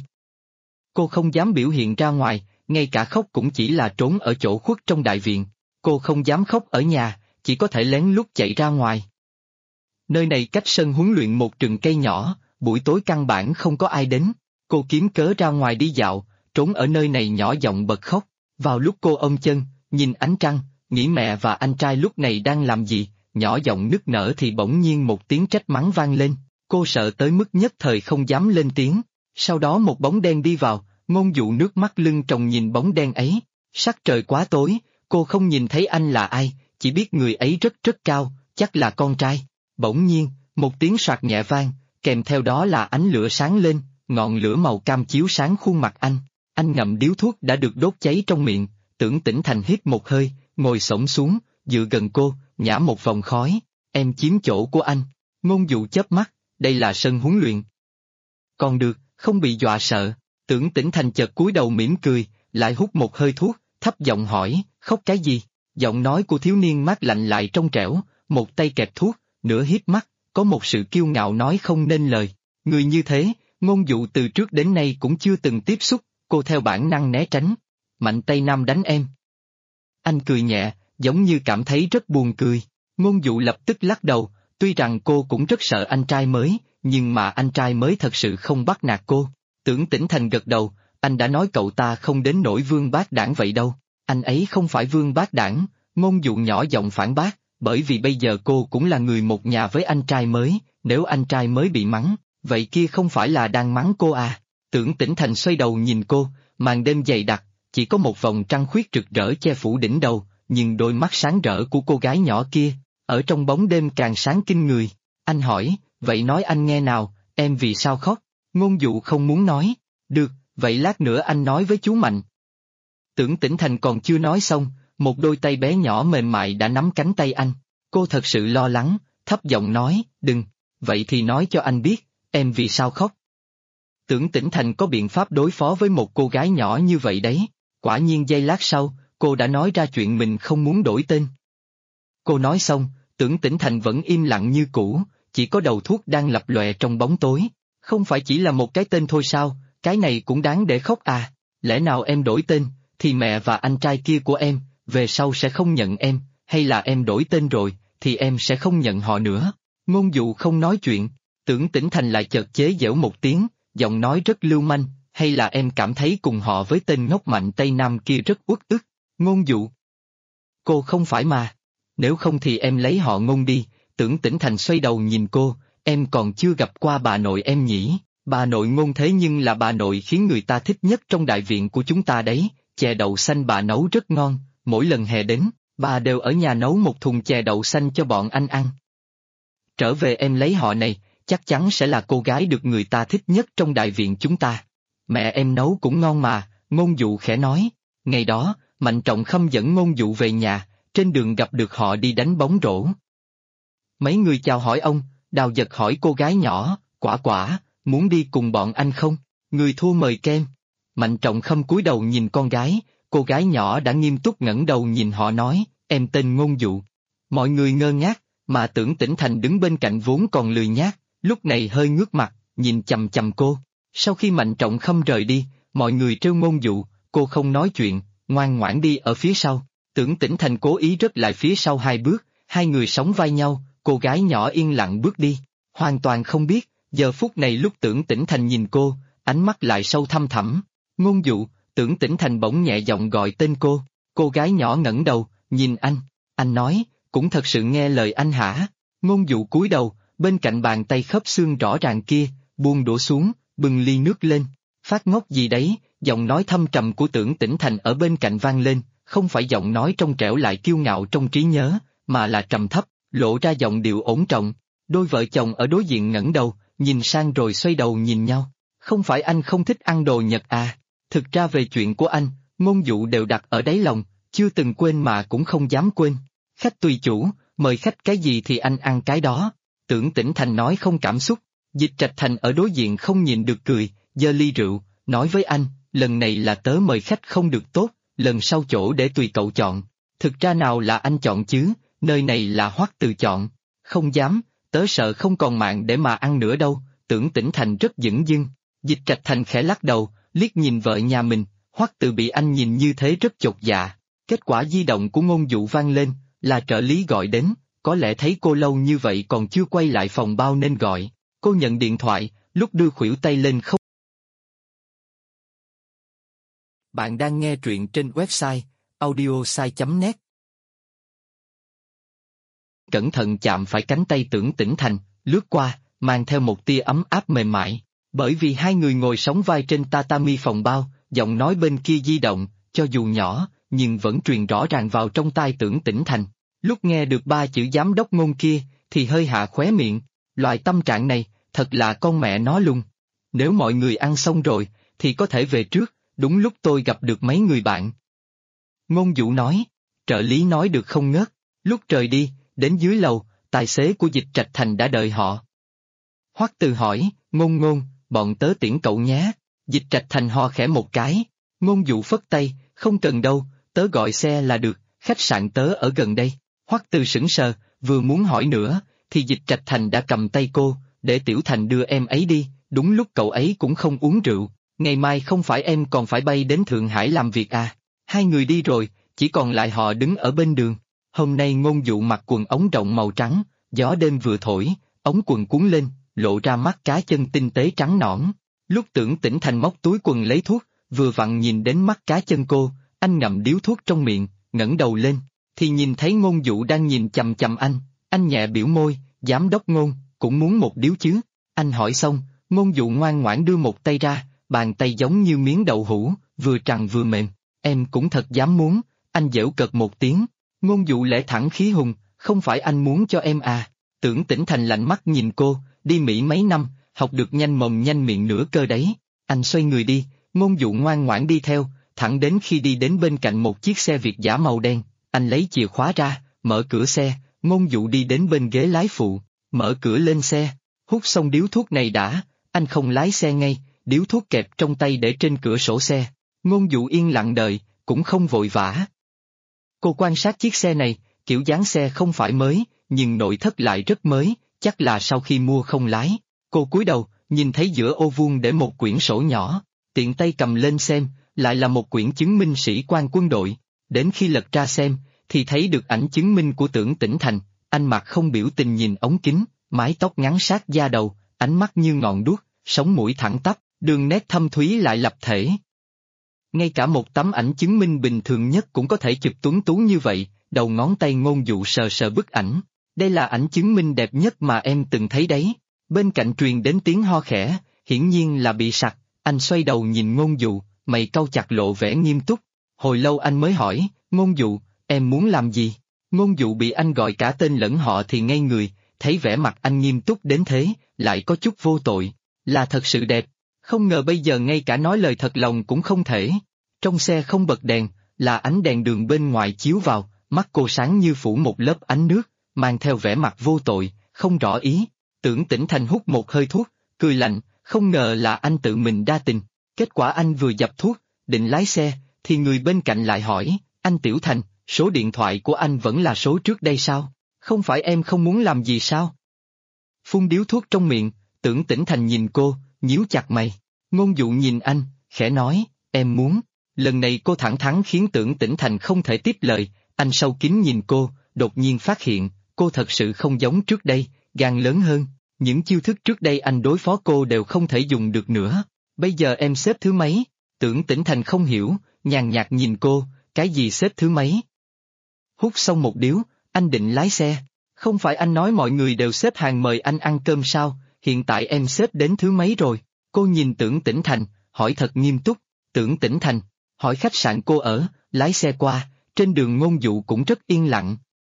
Cô không dám biểu hiện ra ngoài, ngay cả khóc cũng chỉ là trốn ở chỗ khuất trong đại viện. Cô không dám khóc ở nhà, chỉ có thể lén lút chạy ra ngoài. Nơi này cách sân huấn luyện một rừng cây nhỏ, buổi tối căn bản không có ai đến. Cô kiếm cớ ra ngoài đi dạo, trốn ở nơi này nhỏ giọng bật khóc. Vào lúc cô ôm chân, nhìn ánh trăng, nghĩ mẹ và anh trai lúc này đang làm gì, nhỏ giọng nức nở thì bỗng nhiên một tiếng trách mắng vang lên. Cô sợ tới mức nhất thời không dám lên tiếng. Sau đó một bóng đen đi vào, Ngôn Dụ nước mắt lưng tròng nhìn bóng đen ấy. Sắc trời quá tối, cô không nhìn thấy anh là ai, chỉ biết người ấy rất rất cao, chắc là con trai. Bỗng nhiên, một tiếng soạt nhẹ vang, kèm theo đó là ánh lửa sáng lên, ngọn lửa màu cam chiếu sáng khuôn mặt anh. Anh ngậm điếu thuốc đã được đốt cháy trong miệng, Tưởng Tĩnh Thành hít một hơi, ngồi xổm xuống, dựa gần cô, nhả một vòng khói, em chiếm chỗ của anh. Ngôn Dụ chớp mắt, đây là sân huấn luyện. Còn được, không bị dọa sợ. Tưởng Tĩnh Thành chợt cúi đầu mỉm cười, lại hút một hơi thuốc, thấp giọng hỏi, khóc cái gì? Giọng nói của thiếu niên mát lạnh lại trong trẻo, một tay kẹp thuốc, nửa híp mắt, có một sự kiêu ngạo nói không nên lời. Người như thế, Ngôn Dụ từ trước đến nay cũng chưa từng tiếp xúc, cô theo bản năng né tránh. Mạnh Tây Nam đánh em. Anh cười nhẹ, giống như cảm thấy rất buồn cười. Ngôn Dụ lập tức lắc đầu, tuy rằng cô cũng rất sợ anh trai mới, nhưng mà anh trai mới thật sự không bắt nạt cô. Tưởng Tĩnh Thành gật đầu, anh đã nói cậu ta không đến nỗi vương bát đảng vậy đâu. Anh ấy không phải vương bát đảng. Ngôn Dụ nhỏ giọng phản bác, bởi vì bây giờ cô cũng là người một nhà với anh trai mới, nếu anh trai mới bị mắng, vậy kia không phải là đang mắng cô à? Tưởng Tĩnh Thành xoay đầu nhìn cô, màn đêm dày đặc, chỉ có một vòng trăng khuyết rực rỡ che phủ đỉnh đầu, nhưng đôi mắt sáng rỡ của cô gái nhỏ kia, ở trong bóng đêm càng sáng kinh người. Anh hỏi, vậy nói anh nghe nào, em vì sao khóc? Ngôn Dụ không muốn nói. Được, vậy lát nữa anh nói với chú Mạnh. Tưởng Tĩnh Thành còn chưa nói xong, một đôi tay bé nhỏ mềm mại đã nắm cánh tay anh. Cô thật sự lo lắng, thấp giọng nói, đừng, vậy thì nói cho anh biết, em vì sao khóc. Tưởng Tĩnh Thành có biện pháp đối phó với một cô gái nhỏ như vậy đấy. Quả nhiên giây lát sau, cô đã nói ra chuyện mình không muốn đổi tên. Cô nói xong, Tưởng Tĩnh Thành vẫn im lặng như cũ, chỉ có đầu thuốc đang lập lòe trong bóng tối. Không phải chỉ là một cái tên thôi sao, cái này cũng đáng để khóc à, lẽ nào em đổi tên, thì mẹ và anh trai kia của em, về sau sẽ không nhận em, hay là em đổi tên rồi, thì em sẽ không nhận họ nữa. Ngôn Dụ không nói chuyện, Tưởng Tĩnh Thành lại chợt chế giễu một tiếng, giọng nói rất lưu manh, hay là em cảm thấy cùng họ với tên ngốc Mạnh Tây Nam kia rất uất ức. Ngôn Dụ. Cô không phải mà. Nếu không thì em lấy họ Ngôn đi. Tưởng Tĩnh Thành xoay đầu nhìn cô, em còn chưa gặp qua bà nội em nhỉ? Bà nội Ngôn thế nhưng là bà nội khiến người ta thích nhất trong đại viện của chúng ta đấy, chè đậu xanh bà nấu rất ngon, mỗi lần hè đến, bà đều ở nhà nấu một thùng chè đậu xanh cho bọn anh ăn. Trở về em lấy họ này, chắc chắn sẽ là cô gái được người ta thích nhất trong đại viện chúng ta. Mẹ em nấu cũng ngon mà, Ngôn Dụ khẽ nói. Ngày đó, Mạnh Trọng Khâm dẫn Ngôn Dụ về nhà, trên đường gặp được họ đi đánh bóng rổ. Mấy người chào hỏi ông, Đào Giật hỏi cô gái nhỏ, Quả Quả, muốn đi cùng bọn anh không? Người thua mời kem. Mạnh Trọng Khâm cúi đầu nhìn con gái, cô gái nhỏ đã nghiêm túc ngẩng đầu nhìn họ nói, em tên Ngôn Dụ. Mọi người ngơ ngác, mà Tưởng Tĩnh Thành đứng bên cạnh vốn còn lười nhác, lúc này hơi ngước mặt, nhìn chằm chằm cô. Sau khi Mạnh Trọng Khâm rời đi, mọi người trêu Ngôn Dụ, cô không nói chuyện, ngoan ngoãn đi ở phía sau. Tưởng Tĩnh Thành cố ý rớt lại phía sau 2 bước, hai người sóng vai nhau, cô gái nhỏ yên lặng bước đi, hoàn toàn không biết, giờ phút này lúc Tưởng Tĩnh Thành nhìn cô, ánh mắt lại sâu thăm thẳm. Ngôn Dụ, Tưởng Tĩnh Thành bỗng nhẹ giọng gọi tên cô gái nhỏ ngẩng đầu, nhìn anh nói, cũng thật sự nghe lời anh hả? Ngôn Dụ cúi đầu, bên cạnh bàn tay khớp xương rõ ràng kia, buông đũa xuống, bưng ly nước lên, phát ngốc gì đấy, giọng nói thâm trầm của Tưởng Tĩnh Thành ở bên cạnh vang lên, không phải giọng nói trong trẻo lại kiêu ngạo trong trí nhớ, mà là trầm thấp, lộ ra giọng điệu ổn trọng. Đôi vợ chồng ở đối diện ngẩng đầu, nhìn sang rồi xoay đầu nhìn nhau. Không phải anh không thích ăn đồ Nhật à? Thực ra về chuyện của anh, Ngôn Dụ đều đặt ở đáy lòng, chưa từng quên mà cũng không dám quên. Khách tùy chủ, mời khách cái gì thì anh ăn cái đó. Tưởng Tĩnh Thành nói không cảm xúc. Dịch Trạch Thành ở đối diện không nhìn được cười, giơ ly rượu, nói với anh, lần này là tớ mời khách không được tốt, lần sau chỗ để tùy cậu chọn. Thực ra nào là anh chọn chứ, nơi này là Hoắc Từ chọn. Không dám, tớ sợ không còn mạng để mà ăn nữa đâu. Tưởng Tĩnh Thành rất dửng dưng. Dịch Trạch Thành khẽ lắc đầu, liếc nhìn vợ nhà mình, Hoắc Từ bị anh nhìn như thế rất chột dạ. Kết quả di động của Ngôn Dụ vang lên, là trợ lý gọi đến, có lẽ thấy cô lâu như vậy còn chưa quay lại phòng bao nên gọi. Cô nhận điện thoại, lúc đưa khuỷu tay lên không. Bạn đang nghe truyện trên website audiosai.net. Cẩn thận chạm phải cánh tay Tưởng Tĩnh Thành, lướt qua, mang theo một tia ấm áp mềm mại. Bởi vì hai người ngồi sóng vai trên tatami phòng bao, giọng nói bên kia di động, cho dù nhỏ, nhưng vẫn truyền rõ ràng vào trong tai Tưởng Tĩnh Thành. Lúc nghe được 3 chữ giám đốc Ngôn kia, thì hơi hạ khóe miệng. Loại tâm trạng này, thật là con mẹ nó luôn. Nếu mọi người ăn xong rồi, thì có thể về trước, đúng lúc tôi gặp được mấy người bạn. Ngôn Dụ nói, trợ lý nói được không ngớt. Lúc trời đi, đến dưới lầu, tài xế của Dịch Trạch Thành đã đợi họ. Hoắc Từ hỏi, Ngôn, bọn tớ tiễn cậu nhé. Dịch Trạch Thành ho khẽ một cái. Ngôn Dụ phất tay, không cần đâu, tớ gọi xe là được, khách sạn tớ ở gần đây. Hoắc Từ sững sờ, vừa muốn hỏi nữa, thì Dịch Trạch Thành đã cầm tay cô, để Tiểu Thành đưa em ấy đi, đúng lúc cậu ấy cũng không uống rượu, ngày mai không phải em còn phải bay đến Thượng Hải làm việc à. Hai người đi rồi, chỉ còn lại họ đứng ở bên đường. Hôm nay Ngôn Dụ mặc quần ống rộng màu trắng, gió đêm vừa thổi, ống quần cuốn lên, lộ ra mắt cá chân tinh tế trắng nõn. Lúc Tưởng Tĩnh Thành móc túi quần lấy thuốc, vừa vặn nhìn đến mắt cá chân cô, anh ngậm điếu thuốc trong miệng, ngẩng đầu lên, thì nhìn thấy Ngôn Dụ đang nhìn chằm chằm anh nhẹ biểu môi, giám đốc Ngôn, cũng muốn một điếu chứ. Anh hỏi xong, Ngôn Dụ ngoan ngoãn đưa một tay ra, bàn tay giống như miếng đậu hũ, vừa trằn vừa mềm. Em cũng thật dám muốn, anh giễu cợt một tiếng. Ngôn Dụ lẽ thẳng khí hùng, không phải anh muốn cho em à. Tưởng Tĩnh Thành lạnh mắt nhìn cô, đi Mỹ mấy năm, học được nhanh mồm nhanh miệng nửa cơ đấy. Anh xoay người đi, Ngôn Dụ ngoan ngoãn đi theo, thẳng đến khi đi đến bên cạnh một chiếc xe Việt dã màu đen, anh lấy chìa khóa ra, mở cửa xe, Ngôn Dụ đi đến bên ghế lái phụ, mở cửa lên xe, hút xong điếu thuốc này đã, anh không lái xe ngay, điếu thuốc kẹp trong tay để trên cửa sổ xe, Ngôn Dụ yên lặng đợi, cũng không vội vã. Cô quan sát chiếc xe này, kiểu dáng xe không phải mới, nhưng nội thất lại rất mới, chắc là sau khi mua không lái. Cô cúi đầu, nhìn thấy giữa ô vuông để một quyển sổ nhỏ, tiện tay cầm lên xem, lại là một quyển chứng minh sĩ quan quân đội. Đến khi lật ra xem, thì thấy được ảnh chứng minh của Tưởng Tĩnh Thành, anh mặt không biểu tình nhìn ống kính, mái tóc ngắn sát da đầu, ánh mắt như ngọn đuốc, sống mũi thẳng tắp, đường nét thâm thúy lại lập thể. Ngay cả một tấm ảnh chứng minh bình thường nhất cũng có thể chụp tuấn tú như vậy, đầu ngón tay Ngôn Dụ sờ sờ bức ảnh. Đây là ảnh chứng minh đẹp nhất mà em từng thấy đấy. Bên cạnh truyền đến tiếng ho khẽ, hiển nhiên là bị sặc, anh xoay đầu nhìn Ngôn Dụ, mày cau chặt lộ vẻ nghiêm túc. Hồi lâu anh mới hỏi, Ngôn Dụ, em muốn làm gì? Ngôn Dụ bị anh gọi cả tên lẫn họ thì ngây người, thấy vẻ mặt anh nghiêm túc đến thế, lại có chút vô tội, là thật sự đẹp. Không ngờ bây giờ ngay cả nói lời thật lòng cũng không thể. Trong xe không bật đèn, là ánh đèn đường bên ngoài chiếu vào, mắt cô sáng như phủ một lớp ánh nước, mang theo vẻ mặt vô tội, không rõ ý. Tưởng Tĩnh Thành hút một hơi thuốc, cười lạnh, không ngờ là anh tự mình đa tình. Kết quả anh vừa dập thuốc, định lái xe, thì người bên cạnh lại hỏi, anh Tiểu Thành, số điện thoại của anh vẫn là số trước đây sao? Không phải em không muốn làm gì sao? Phun điếu thuốc trong miệng, Tưởng Tĩnh Thành nhìn cô, nhíu chặt mày. Ngôn Dụ nhìn anh, khẽ nói, em muốn. Lần này cô thẳng thắn khiến Tưởng Tĩnh Thành không thể tiếp lời, anh sâu kín nhìn cô, đột nhiên phát hiện, cô thật sự không giống trước đây, gan lớn hơn. Những chiêu thức trước đây anh đối phó cô đều không thể dùng được nữa. Bây giờ em xếp thứ mấy? Tưởng Tĩnh Thành không hiểu, nhàn nhạt nhìn cô, cái gì xếp thứ mấy? Hút xong một điếu, anh định lái xe. Không phải anh nói mọi người đều xếp hàng mời anh ăn cơm sao, hiện tại em xếp đến thứ mấy rồi? Cô nhìn Tưởng Tĩnh Thành, hỏi thật nghiêm túc. Tưởng Tĩnh Thành, hỏi khách sạn cô ở, lái xe qua, trên đường Ngôn Dụ cũng rất yên lặng.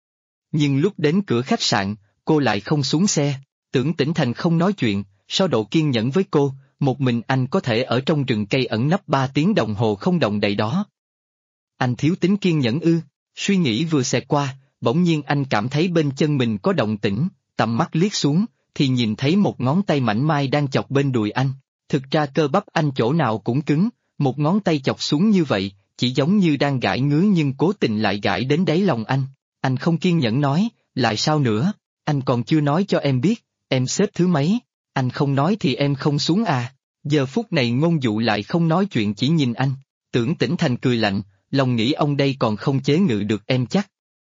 Nhưng lúc đến cửa khách sạn, cô lại không xuống xe. Tưởng Tĩnh Thành không nói chuyện, so độ kiên nhẫn với cô, một mình anh có thể ở trong rừng cây ẩn nấp 3 tiếng đồng hồ không động đậy đó. Anh thiếu tính kiên nhẫn ư? Suy nghĩ vừa xẹt qua, bỗng nhiên anh cảm thấy bên chân mình có động tĩnh, tầm mắt liếc xuống, thì nhìn thấy một ngón tay mảnh mai đang chọc bên đùi anh. Thực ra cơ bắp anh chỗ nào cũng cứng, một ngón tay chọc xuống như vậy, chỉ giống như đang gãi ngứa nhưng cố tình lại gãi đến đáy lòng anh. Anh không kiên nhẫn nói, lại sao nữa, anh còn chưa nói cho em biết, em xếp thứ mấy, anh không nói thì em không xuống à. Giờ phút này Ngôn Dụ lại không nói chuyện chỉ nhìn anh. Tưởng Tĩnh Thành cười lạnh, lòng nghĩ ông đây còn không chế ngự được em chắc.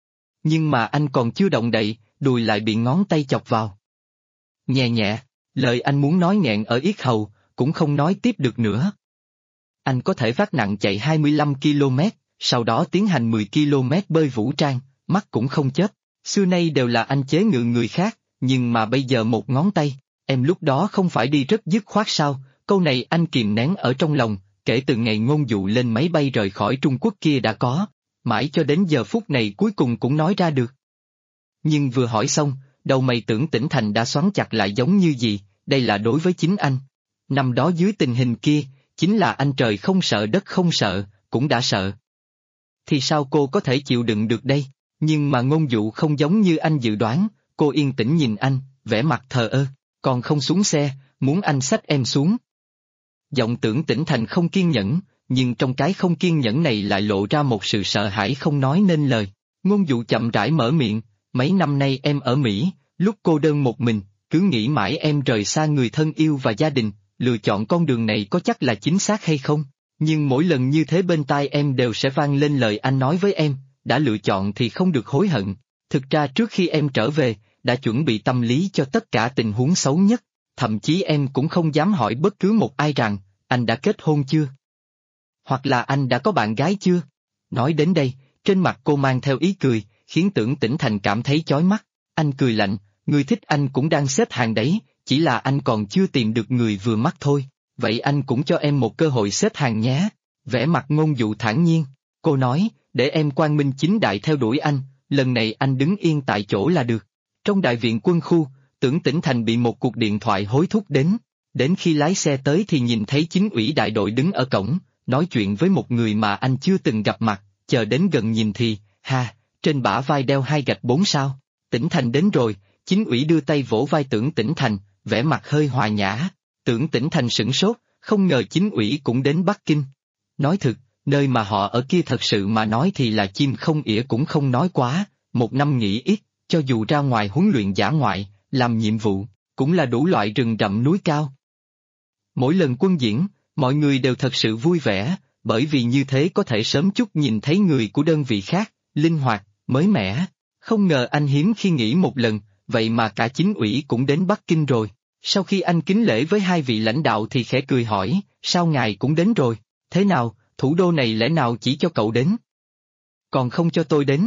Nhưng mà anh còn chưa động đậy, đùi lại bị ngón tay chọc vào. Nhẹ nhẹ, lời anh muốn nói nghẹn ở yết hầu, cũng không nói tiếp được nữa. Anh có thể phát nặng chạy 25 km, sau đó tiến hành 10 km bơi vũ trang, mắt cũng không chớp. Xưa nay đều là anh chế ngự người khác, nhưng mà bây giờ một ngón tay, em lúc đó không phải đi rất dứt khoát sao? Câu này anh kìm nén ở trong lòng, kể từ ngày Ngôn Dụ lên máy bay rời khỏi Trung Quốc kia đã có, mãi cho đến giờ phút này cuối cùng cũng nói ra được. Nhưng vừa hỏi xong, đầu mày Tưởng Tĩnh Thành đã xoắn chặt lại giống như gì, đây là đối với chính anh. Năm đó dưới tình hình kia, chính là anh trời không sợ đất không sợ, cũng đã sợ. Thì sao cô có thể chịu đựng được đây? Nhưng mà Ngôn Dụ không giống như anh dự đoán, cô yên tĩnh nhìn anh, vẻ mặt thờ ơ, còn không xuống xe, muốn anh xách em xuống. Giọng Tưởng Tĩnh Thành không kiên nhẫn, nhưng trong cái không kiên nhẫn này lại lộ ra một sự sợ hãi không nói nên lời. Ngôn Dụ chậm rãi mở miệng, mấy năm nay em ở Mỹ, lúc cô đơn một mình, cứ nghĩ mãi em rời xa người thân yêu và gia đình, lựa chọn con đường này có chắc là chính xác hay không? Nhưng mỗi lần như thế bên tai em đều sẽ vang lên lời anh nói với em, đã lựa chọn thì không được hối hận. Thực ra trước khi em trở về, đã chuẩn bị tâm lý cho tất cả tình huống xấu nhất, thậm chí em cũng không dám hỏi bất cứ một ai rằng, anh đã kết hôn chưa? Hoặc là anh đã có bạn gái chưa? Nói đến đây, trên mặt cô mang theo ý cười, khiến Tưởng Tĩnh Thành cảm thấy chói mắt. Anh cười lạnh, người thích anh cũng đang xếp hàng đấy, chỉ là anh còn chưa tìm được người vừa mắt thôi. Vậy anh cũng cho em một cơ hội xếp hàng nhé. Vẻ mặt Ngôn Dụ thản nhiên, cô nói, để em quang minh chính đại theo đuổi anh, lần này anh đứng yên tại chỗ là được. Trong đại viện quân khu, Tưởng Tĩnh Thành bị một cuộc điện thoại hối thúc đến khi lái xe tới thì nhìn thấy chính ủy đại đội đứng ở cổng, nói chuyện với một người mà anh chưa từng gặp mặt, chờ đến gần nhìn thì, trên bả vai đeo 2-4 sao. Tĩnh Thành đến rồi, Chính ủy đưa tay vỗ vai Tưởng Tĩnh Thành, vẻ mặt hơi hòa nhã. Tưởng Tĩnh Thành sửng sốt, không ngờ Chính ủy cũng đến Bắc Kinh. Nói thực, nơi mà họ ở kia thật sự mà nói thì là chim không ỉa cũng không nói quá, 1 năm nghỉ ít, cho dù ra ngoài huấn luyện dã ngoại, làm nhiệm vụ, cũng là đủ loại rừng rậm núi cao. Mỗi lần quân diễn, mọi người đều thật sự vui vẻ, bởi vì như thế có thể sớm chút nhìn thấy người của đơn vị khác, linh hoạt, mới mẻ. Không ngờ anh hiếm khi nghỉ một lần, vậy mà cả Chính ủy cũng đến Bắc Kinh rồi. Sau khi anh kính lễ với 2 vị lãnh đạo thì khẽ cười hỏi, sao ngài cũng đến rồi, thế nào, thủ đô này lẽ nào chỉ cho cậu đến? Còn không cho tôi đến?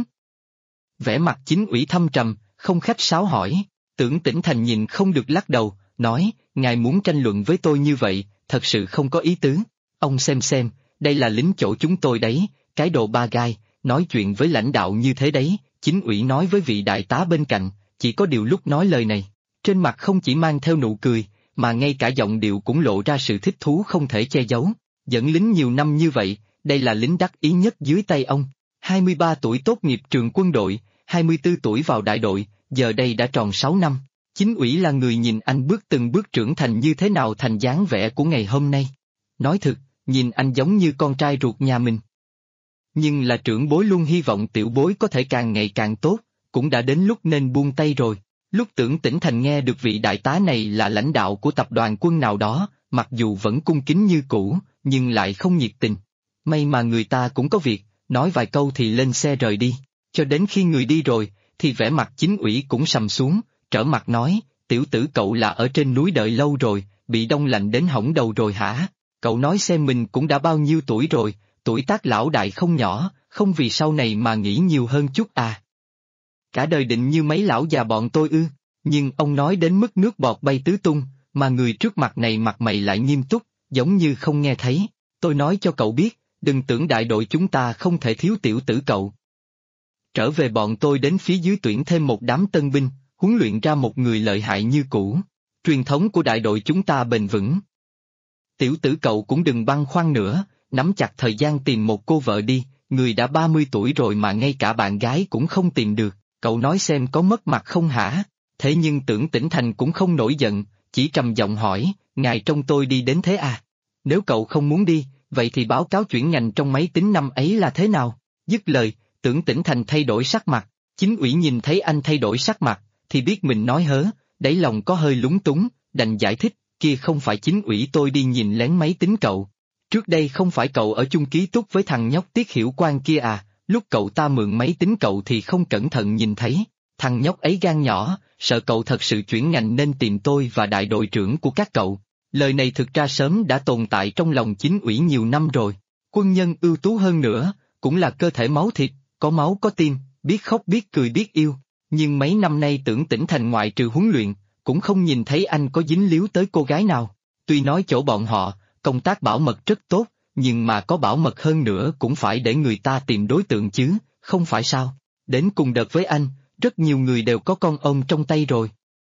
Vẻ mặt Chính ủy thâm trầm, không khách sáo hỏi. Tưởng Tĩnh Thành nhìn không được lắc đầu, nói, ngài muốn tranh luận với tôi như vậy, thật sự không có ý tứ. Ông xem, đây là lính chỗ chúng tôi đấy, cái đồ ba gai, nói chuyện với lãnh đạo như thế đấy. Chính ủy nói với vị đại tá bên cạnh, chỉ có điều lúc nói lời này, trên mặt không chỉ mang theo nụ cười, mà ngay cả giọng điệu cũng lộ ra sự thích thú không thể che giấu. Dẫn lính nhiều năm như vậy, đây là lính đắc ý nhất dưới tay ông. 23 tuổi tốt nghiệp trường quân đội, 24 tuổi vào đại đội, giờ đây đã tròn 6 năm. Chính ủy là người nhìn anh từng bước trưởng thành như thế nào thành dáng vẻ của ngày hôm nay. Nói thực, nhìn anh giống như con trai ruột nhà mình. Nhưng là trưởng bối luôn hy vọng tiểu bối có thể càng ngày càng tốt, cũng đã đến lúc nên buông tay rồi. Lúc Tưởng Tĩnh Thành nghe được vị đại tá này là lãnh đạo của tập đoàn quân nào đó, mặc dù vẫn cung kính như cũ, nhưng lại không nhiệt tình. May mà người ta cũng có việc, nói vài câu thì lên xe rời đi. Cho đến khi người đi rồi, thì vẻ mặt Chính ủy cũng sầm xuống, trở mặt nói, tiểu tử cậu là ở trên núi đợi lâu rồi, bị đông lạnh đến hỏng đầu rồi hả? Cậu nói xem mình cũng đã bao nhiêu tuổi rồi, tuổi tác lão đại không nhỏ, không vì sau này mà nghĩ nhiều hơn chút à? Cả đời định như mấy lão già bọn tôi ư? Nhưng ông nói đến mức nước bọt bay tứ tung, mà người trước mặt này mặt mày lại nghiêm túc, giống như không nghe thấy. Tôi nói cho cậu biết, đừng tưởng đại đội chúng ta không thể thiếu tiểu tử cậu. Trở về bọn tôi đến phía dưới tuyển thêm một đám tân binh, huấn luyện ra một người lợi hại như cũ. Truyền thống của đại đội chúng ta bền vững. Tiểu tử cậu cũng đừng băn khoăn nữa, nắm chặt thời gian tìm một cô vợ đi, người đã 30 tuổi rồi mà ngay cả bạn gái cũng không tìm được, cậu nói xem có mất mặt không hả? Thế nhưng Tưởng Tĩnh Thành cũng không nổi giận, chỉ trầm giọng hỏi, ngài trông tôi đi đến thế à? Nếu cậu không muốn đi, vậy thì báo cáo chuyển ngành trong máy tính năm ấy là thế nào? Dứt lời, Tưởng Tĩnh Thành thay đổi sắc mặt. Chính ủy nhìn thấy anh thay đổi sắc mặt, thì biết mình nói hớ, đáy lòng có hơi lúng túng, đành giải thích, kia không phải chính ủy tôi đi nhìn lén máy tính cậu. Trước đây không phải cậu ở chung ký túc với thằng nhóc Tiết Hiểu Quang kia à, lúc cậu ta mượn máy tính cậu thì không cẩn thận nhìn thấy, thằng nhóc ấy gan nhỏ, sợ cậu thật sự chuyển ngành nên tìm tôi và đại đội trưởng của các cậu. Lời này thực ra sớm đã tồn tại trong lòng chính ủy nhiều năm rồi. Quân nhân ưu tú hơn nữa, cũng là cơ thể máu thịt, có máu có tim, biết khóc biết cười biết yêu. Nhưng mấy năm nay Tưởng Tĩnh Thành ngoại trừ huấn luyện, cũng không nhìn thấy anh có dính líu tới cô gái nào. Tuy nói chỗ bọn họ, công tác bảo mật rất tốt, nhưng mà có bảo mật hơn nữa cũng phải để người ta tìm đối tượng chứ, không phải sao? Đến cùng đợt với anh, rất nhiều người đều có con ông trong tay rồi.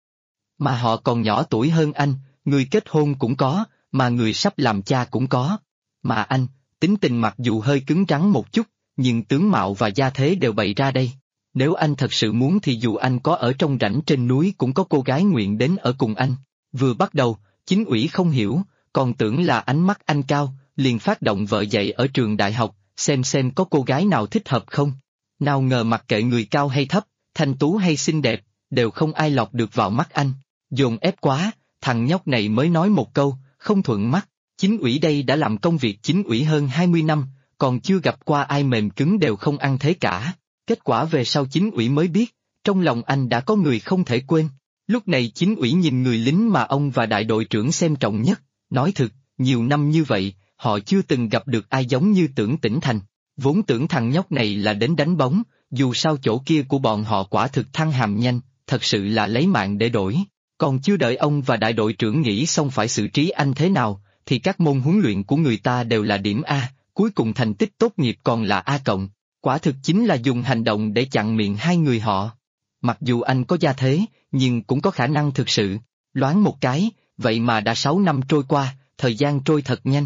Mà họ còn nhỏ tuổi hơn anh, người kết hôn cũng có, mà người sắp làm cha cũng có. Mà anh, tính tình mặc dù hơi cứng rắn một chút, nhưng tướng mạo và gia thế đều bày ra đây. Nếu anh thật sự muốn thì dù anh có ở trong rãnh trên núi cũng có cô gái nguyện đến ở cùng anh. Vừa bắt đầu, chính ủy không hiểu, còn tưởng là ánh mắt anh cao, liền phát động vợ dạy ở trường đại học, xem có cô gái nào thích hợp không. Nào ngờ mặc kệ người cao hay thấp, thanh tú hay xinh đẹp, đều không ai lọt được vào mắt anh. Dồn ép quá, thằng nhóc này mới nói một câu, không thuận mắt. Chính ủy đây đã làm công việc chính ủy hơn 20 năm, còn chưa gặp qua ai mềm cứng đều không ăn thế cả. Kết quả về sau chính ủy mới biết, trong lòng anh đã có người không thể quên. Lúc này chính ủy nhìn người lính mà ông và đại đội trưởng xem trọng nhất, nói thực, nhiều năm như vậy, họ chưa từng gặp được ai giống như Tưởng Tĩnh Thành. Vốn tưởng thằng nhóc này là đến đánh bóng, dù sao chỗ kia của bọn họ quả thực thăng hàm nhanh, thật sự là lấy mạng để đổi. Còn chưa đợi ông và đại đội trưởng nghĩ xong phải xử trí anh thế nào, thì các môn huấn luyện của người ta đều là điểm A, cuối cùng thành tích tốt nghiệp còn là A cộng. Quả thực chính là dùng hành động để chặn miệng hai người họ. Mặc dù anh có gia thế, nhưng cũng có khả năng thực sự. Loáng một cái, vậy mà đã 6 năm trôi qua, thời gian trôi thật nhanh.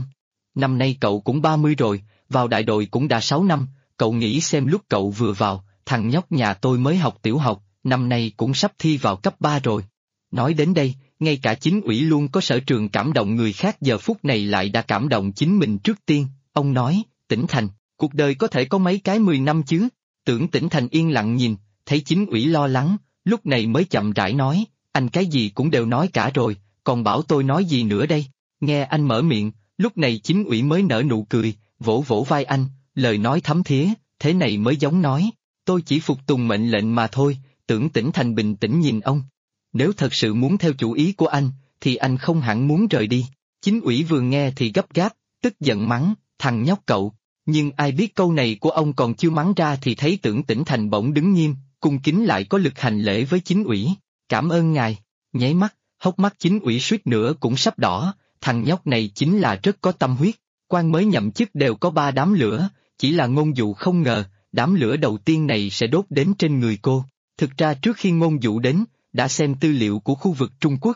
năm nay cậu cũng 30 rồi, vào đại đội cũng đã 6 năm, cậu nghĩ xem lúc cậu vừa vào, thằng nhóc nhà tôi mới học tiểu học, năm nay cũng sắp thi vào cấp 3 rồi. Nói đến đây, ngay cả chính ủy luôn có sở trường cảm động người khác giờ phút này lại đã cảm động chính mình trước tiên, ông nói, Tĩnh Thành, cuộc đời có thể có mấy cái 10 năm chứ, tưởng Tĩnh Thành yên lặng nhìn, thấy chính ủy lo lắng, lúc này mới chậm rãi nói, anh cái gì cũng đều nói cả rồi, còn bảo tôi nói gì nữa đây, nghe anh mở miệng, lúc này chính ủy mới nở nụ cười, vỗ vỗ vai anh, lời nói thấm thía, thế này mới giống nói, tôi chỉ phục tùng mệnh lệnh mà thôi, tưởng Tĩnh Thành bình tĩnh nhìn ông. Nếu thật sự muốn theo chủ ý của anh, thì anh không hẳn muốn rời đi. Chính ủy vừa nghe thì gấp gáp, tức giận mắng, thằng nhóc cậu. Nhưng ai biết câu này của ông còn chưa mắng ra thì thấy tưởng Tĩnh Thành bỗng đứng nghiêm, cung kính lại có lực hành lễ với chính ủy. Cảm ơn ngài, nháy mắt, hốc mắt chính ủy suýt nữa cũng sắp đỏ, thằng nhóc này chính là rất có tâm huyết. Quan mới nhậm chức đều có 3 đám lửa, chỉ là Ngôn Dụ không ngờ, đám lửa đầu tiên này sẽ đốt đến trên người cô. Thực ra trước khi Ngôn Dụ đến, đã xem tư liệu của khu vực Trung Quốc.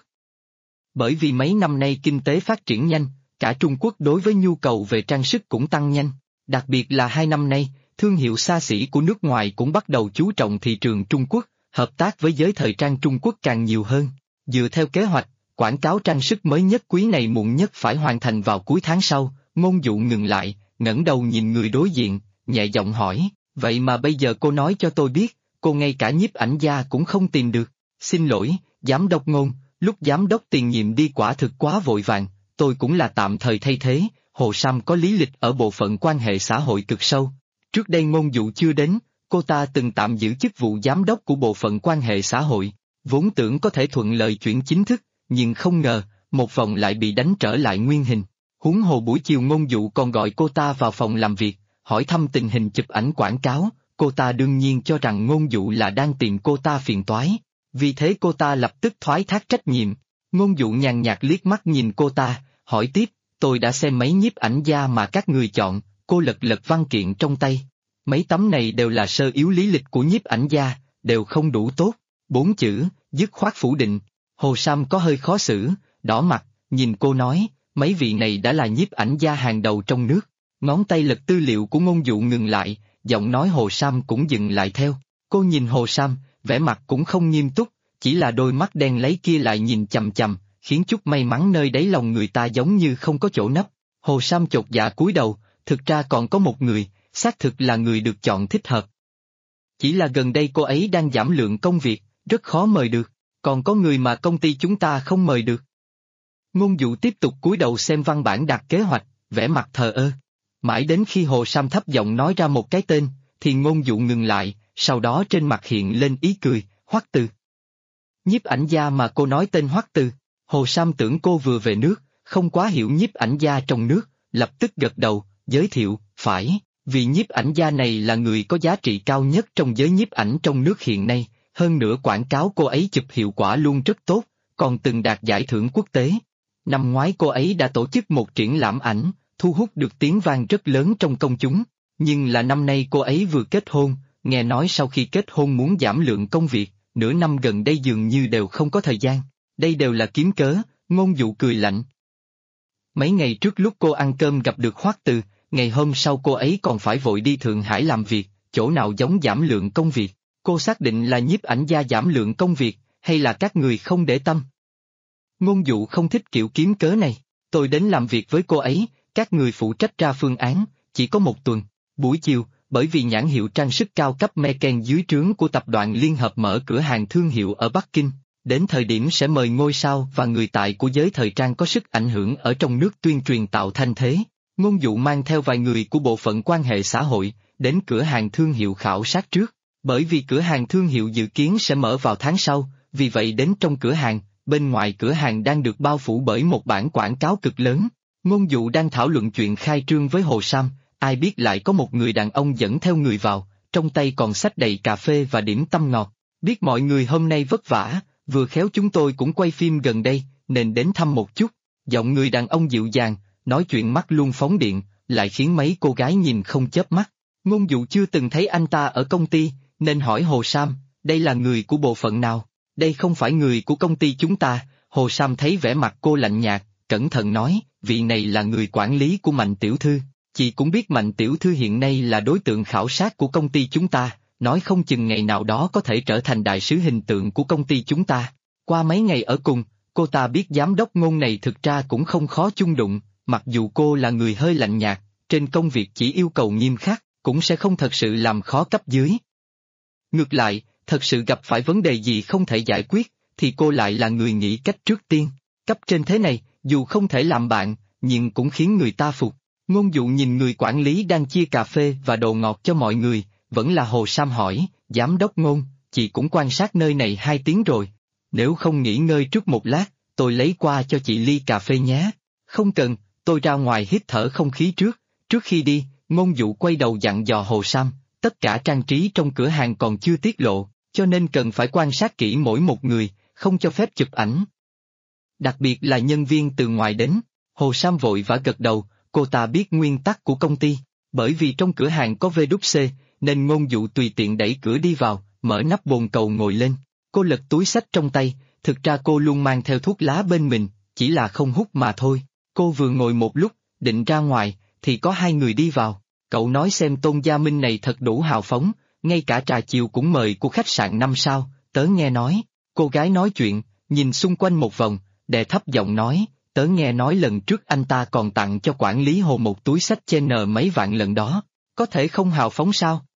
Bởi vì mấy năm nay kinh tế phát triển nhanh, cả Trung Quốc đối với nhu cầu về trang sức cũng tăng nhanh. Đặc biệt là 2 năm nay, thương hiệu xa xỉ của nước ngoài cũng bắt đầu chú trọng thị trường Trung Quốc, hợp tác với giới thời trang Trung Quốc càng nhiều hơn. Dựa theo kế hoạch, quảng cáo trang sức mới nhất quý này muộn nhất phải hoàn thành vào cuối tháng sau. Ngôn Dụ ngừng lại, ngẩng đầu nhìn người đối diện, nhẹ giọng hỏi, vậy mà bây giờ cô nói cho tôi biết, cô ngay cả nhiếp ảnh gia cũng không tìm được. Xin lỗi, giám đốc Ngôn, lúc giám đốc tiền nhiệm đi quả thực quá vội vàng, tôi cũng là tạm thời thay thế. Hồ Sam có lý lịch ở bộ phận quan hệ xã hội cực sâu. Trước đây Ngôn Dụ chưa đến, cô ta từng tạm giữ chức vụ giám đốc của bộ phận quan hệ xã hội, vốn tưởng có thể thuận lợi chuyển chính thức, nhưng không ngờ, một vòng lại bị đánh trở lại nguyên hình. Huống hồ buổi chiều Ngôn Dụ còn gọi cô ta vào phòng làm việc, hỏi thăm tình hình chụp ảnh quảng cáo, cô ta đương nhiên cho rằng Ngôn Dụ là đang tìm cô ta phiền toái. Vì thế cô ta lập tức thoái thác trách nhiệm. Ngôn Dụ nhàn nhạt liếc mắt nhìn cô ta, hỏi tiếp, tôi đã xem mấy nhiếp ảnh gia mà các người chọn, cô lật lật văn kiện trong tay. Mấy tấm này đều là sơ yếu lý lịch của nhiếp ảnh gia, đều không đủ tốt. 4 chữ, dứt khoát phủ định. Hồ Sam có hơi khó xử, đỏ mặt, nhìn cô nói, mấy vị này đã là nhiếp ảnh gia hàng đầu trong nước. Ngón tay lật tư liệu của Ngôn Dụ ngừng lại, giọng nói Hồ Sam cũng dừng lại theo. Cô nhìn Hồ Sam, vẻ mặt cũng không nghiêm túc, chỉ là đôi mắt đen lấy kia lại nhìn chằm chằm, khiến chút may mắn nơi đáy lòng người ta giống như không có chỗ nấp. Hồ Sam chột dạ cúi đầu, thực ra còn có một người, xác thực là người được chọn thích hợp. Chỉ là gần đây cô ấy đang giảm lượng công việc, rất khó mời được, còn có người mà công ty chúng ta không mời được. Ngôn Dụ tiếp tục cúi đầu xem văn bản đặt kế hoạch, vẻ mặt thờ ơ. Mãi đến khi Hồ Sam thấp giọng nói ra một cái tên, thì Ngôn Dụ ngừng lại, sau đó trên mặt hiện lên ý cười, Hoắc Từ. Nhiếp ảnh gia mà cô nói tên Hoắc Từ. Hồ Sam tưởng cô vừa về nước, không quá hiểu nhiếp ảnh gia trong nước, lập tức gật đầu, giới thiệu, phải, vì nhiếp ảnh gia này là người có giá trị cao nhất trong giới nhiếp ảnh trong nước hiện nay, hơn nữa quảng cáo cô ấy chụp hiệu quả luôn rất tốt, còn từng đạt giải thưởng quốc tế. Năm ngoái cô ấy đã tổ chức một triển lãm ảnh, thu hút được tiếng vang rất lớn trong công chúng, nhưng là năm nay cô ấy vừa kết hôn, nghe nói sau khi kết hôn muốn giảm lượng công việc, nửa năm gần đây dường như đều không có thời gian. Đây đều là kiếm cớ. Ngôn Dụ cười lạnh. Mấy ngày trước lúc cô ăn cơm gặp được Hoắc Từ, ngày hôm sau cô ấy còn phải vội đi Thượng Hải làm việc, chỗ nào giống giảm lượng công việc, cô xác định là nhiếp ảnh gia giảm lượng công việc, hay là các người không để tâm? Ngôn Dụ không thích kiểu kiếm cớ này, tôi đến làm việc với cô ấy, các người phụ trách ra phương án, chỉ có 1 tuần. Buổi chiều, bởi vì nhãn hiệu trang sức cao cấp Meken dưới trướng của tập đoàn Liên Hợp mở cửa hàng thương hiệu ở Bắc Kinh. Đến thời điểm sẽ mời ngôi sao và người tài của giới thời trang có sức ảnh hưởng ở trong nước tuyên truyền tạo thanh thế. Ngôn Dụ mang theo vài người của bộ phận quan hệ xã hội, đến cửa hàng thương hiệu khảo sát trước. Bởi vì cửa hàng thương hiệu dự kiến sẽ mở vào tháng sau, vì vậy đến trong cửa hàng, bên ngoài cửa hàng đang được bao phủ bởi một bảng quảng cáo cực lớn. Ngôn Dụ đang thảo luận chuyện khai trương với Hồ Sam, ai biết lại có một người đàn ông dẫn theo người vào, trong tay còn xách đầy cà phê và điểm tâm ngọt. Biết mọi người hôm nay vất vả, vừa khéo chúng tôi cũng quay phim gần đây, nên đến thăm một chút. Giọng người đàn ông dịu dàng, nói chuyện mắt luôn phóng điện, lại khiến mấy cô gái nhìn không chớp mắt. Ngôn Dụ chưa từng thấy anh ta ở công ty, nên hỏi Hồ Sam, đây là người của bộ phận nào? Đây không phải người của công ty chúng ta. Hồ Sam thấy vẻ mặt cô lạnh nhạt, cẩn thận nói, vị này là người quản lý của Mạnh tiểu thư. Chị cũng biết Mạnh tiểu thư hiện nay là đối tượng khảo sát của công ty chúng ta, nói không chừng ngày nào đó có thể trở thành đại sứ hình tượng của công ty chúng ta. Qua mấy ngày ở cùng, cô ta biết giám đốc Ngôn này thực ra cũng không khó chung đụng, mặc dù cô là người hơi lạnh nhạt, trên công việc chỉ yêu cầu nghiêm khắc, cũng sẽ không thật sự làm khó cấp dưới. Ngược lại, thật sự gặp phải vấn đề gì không thể giải quyết, thì cô lại là người nghĩ cách trước tiên. Cấp trên thế này, dù không thể làm bạn, nhưng cũng khiến người ta phục. Ngôn Dụ nhìn người quản lý đang chia cà phê và đồ ngọt cho mọi người, vẫn là Hồ Sam hỏi, giám đốc Ngôn, chị cũng quan sát nơi này 2 tiếng rồi. Nếu không nghỉ ngơi trước một lát, tôi lấy qua cho chị ly cà phê nhé. Không cần, tôi ra ngoài hít thở không khí trước. Trước khi đi, Ngôn Dụ quay đầu dặn dò Hồ Sam, tất cả trang trí trong cửa hàng còn chưa tiết lộ, cho nên cần phải quan sát kỹ mỗi một người, không cho phép chụp ảnh. Đặc biệt là nhân viên từ ngoài đến. Hồ Sam vội vã gật đầu, cô ta biết nguyên tắc của công ty, bởi vì trong cửa hàng có VWC, nên Ngôn Dụ tùy tiện đẩy cửa đi vào, mở nắp bồn cầu ngồi lên. Cô lật túi xách trong tay, thực ra cô luôn mang theo thuốc lá bên mình, chỉ là không hút mà thôi. Cô vừa ngồi một lúc, định ra ngoài, thì có 2 người đi vào. Cậu nói xem Tôn Gia Minh này thật đủ hào phóng, ngay cả trà chiều cũng mời của khách sạn 5 sao, tớ nghe nói. Cô gái nói chuyện, nhìn xung quanh một vòng, đè thấp giọng nói, tớ nghe nói lần trước anh ta còn tặng cho quản lý Hồ một túi xách trên mấy vạn lần đó, có thể không hào phóng sao?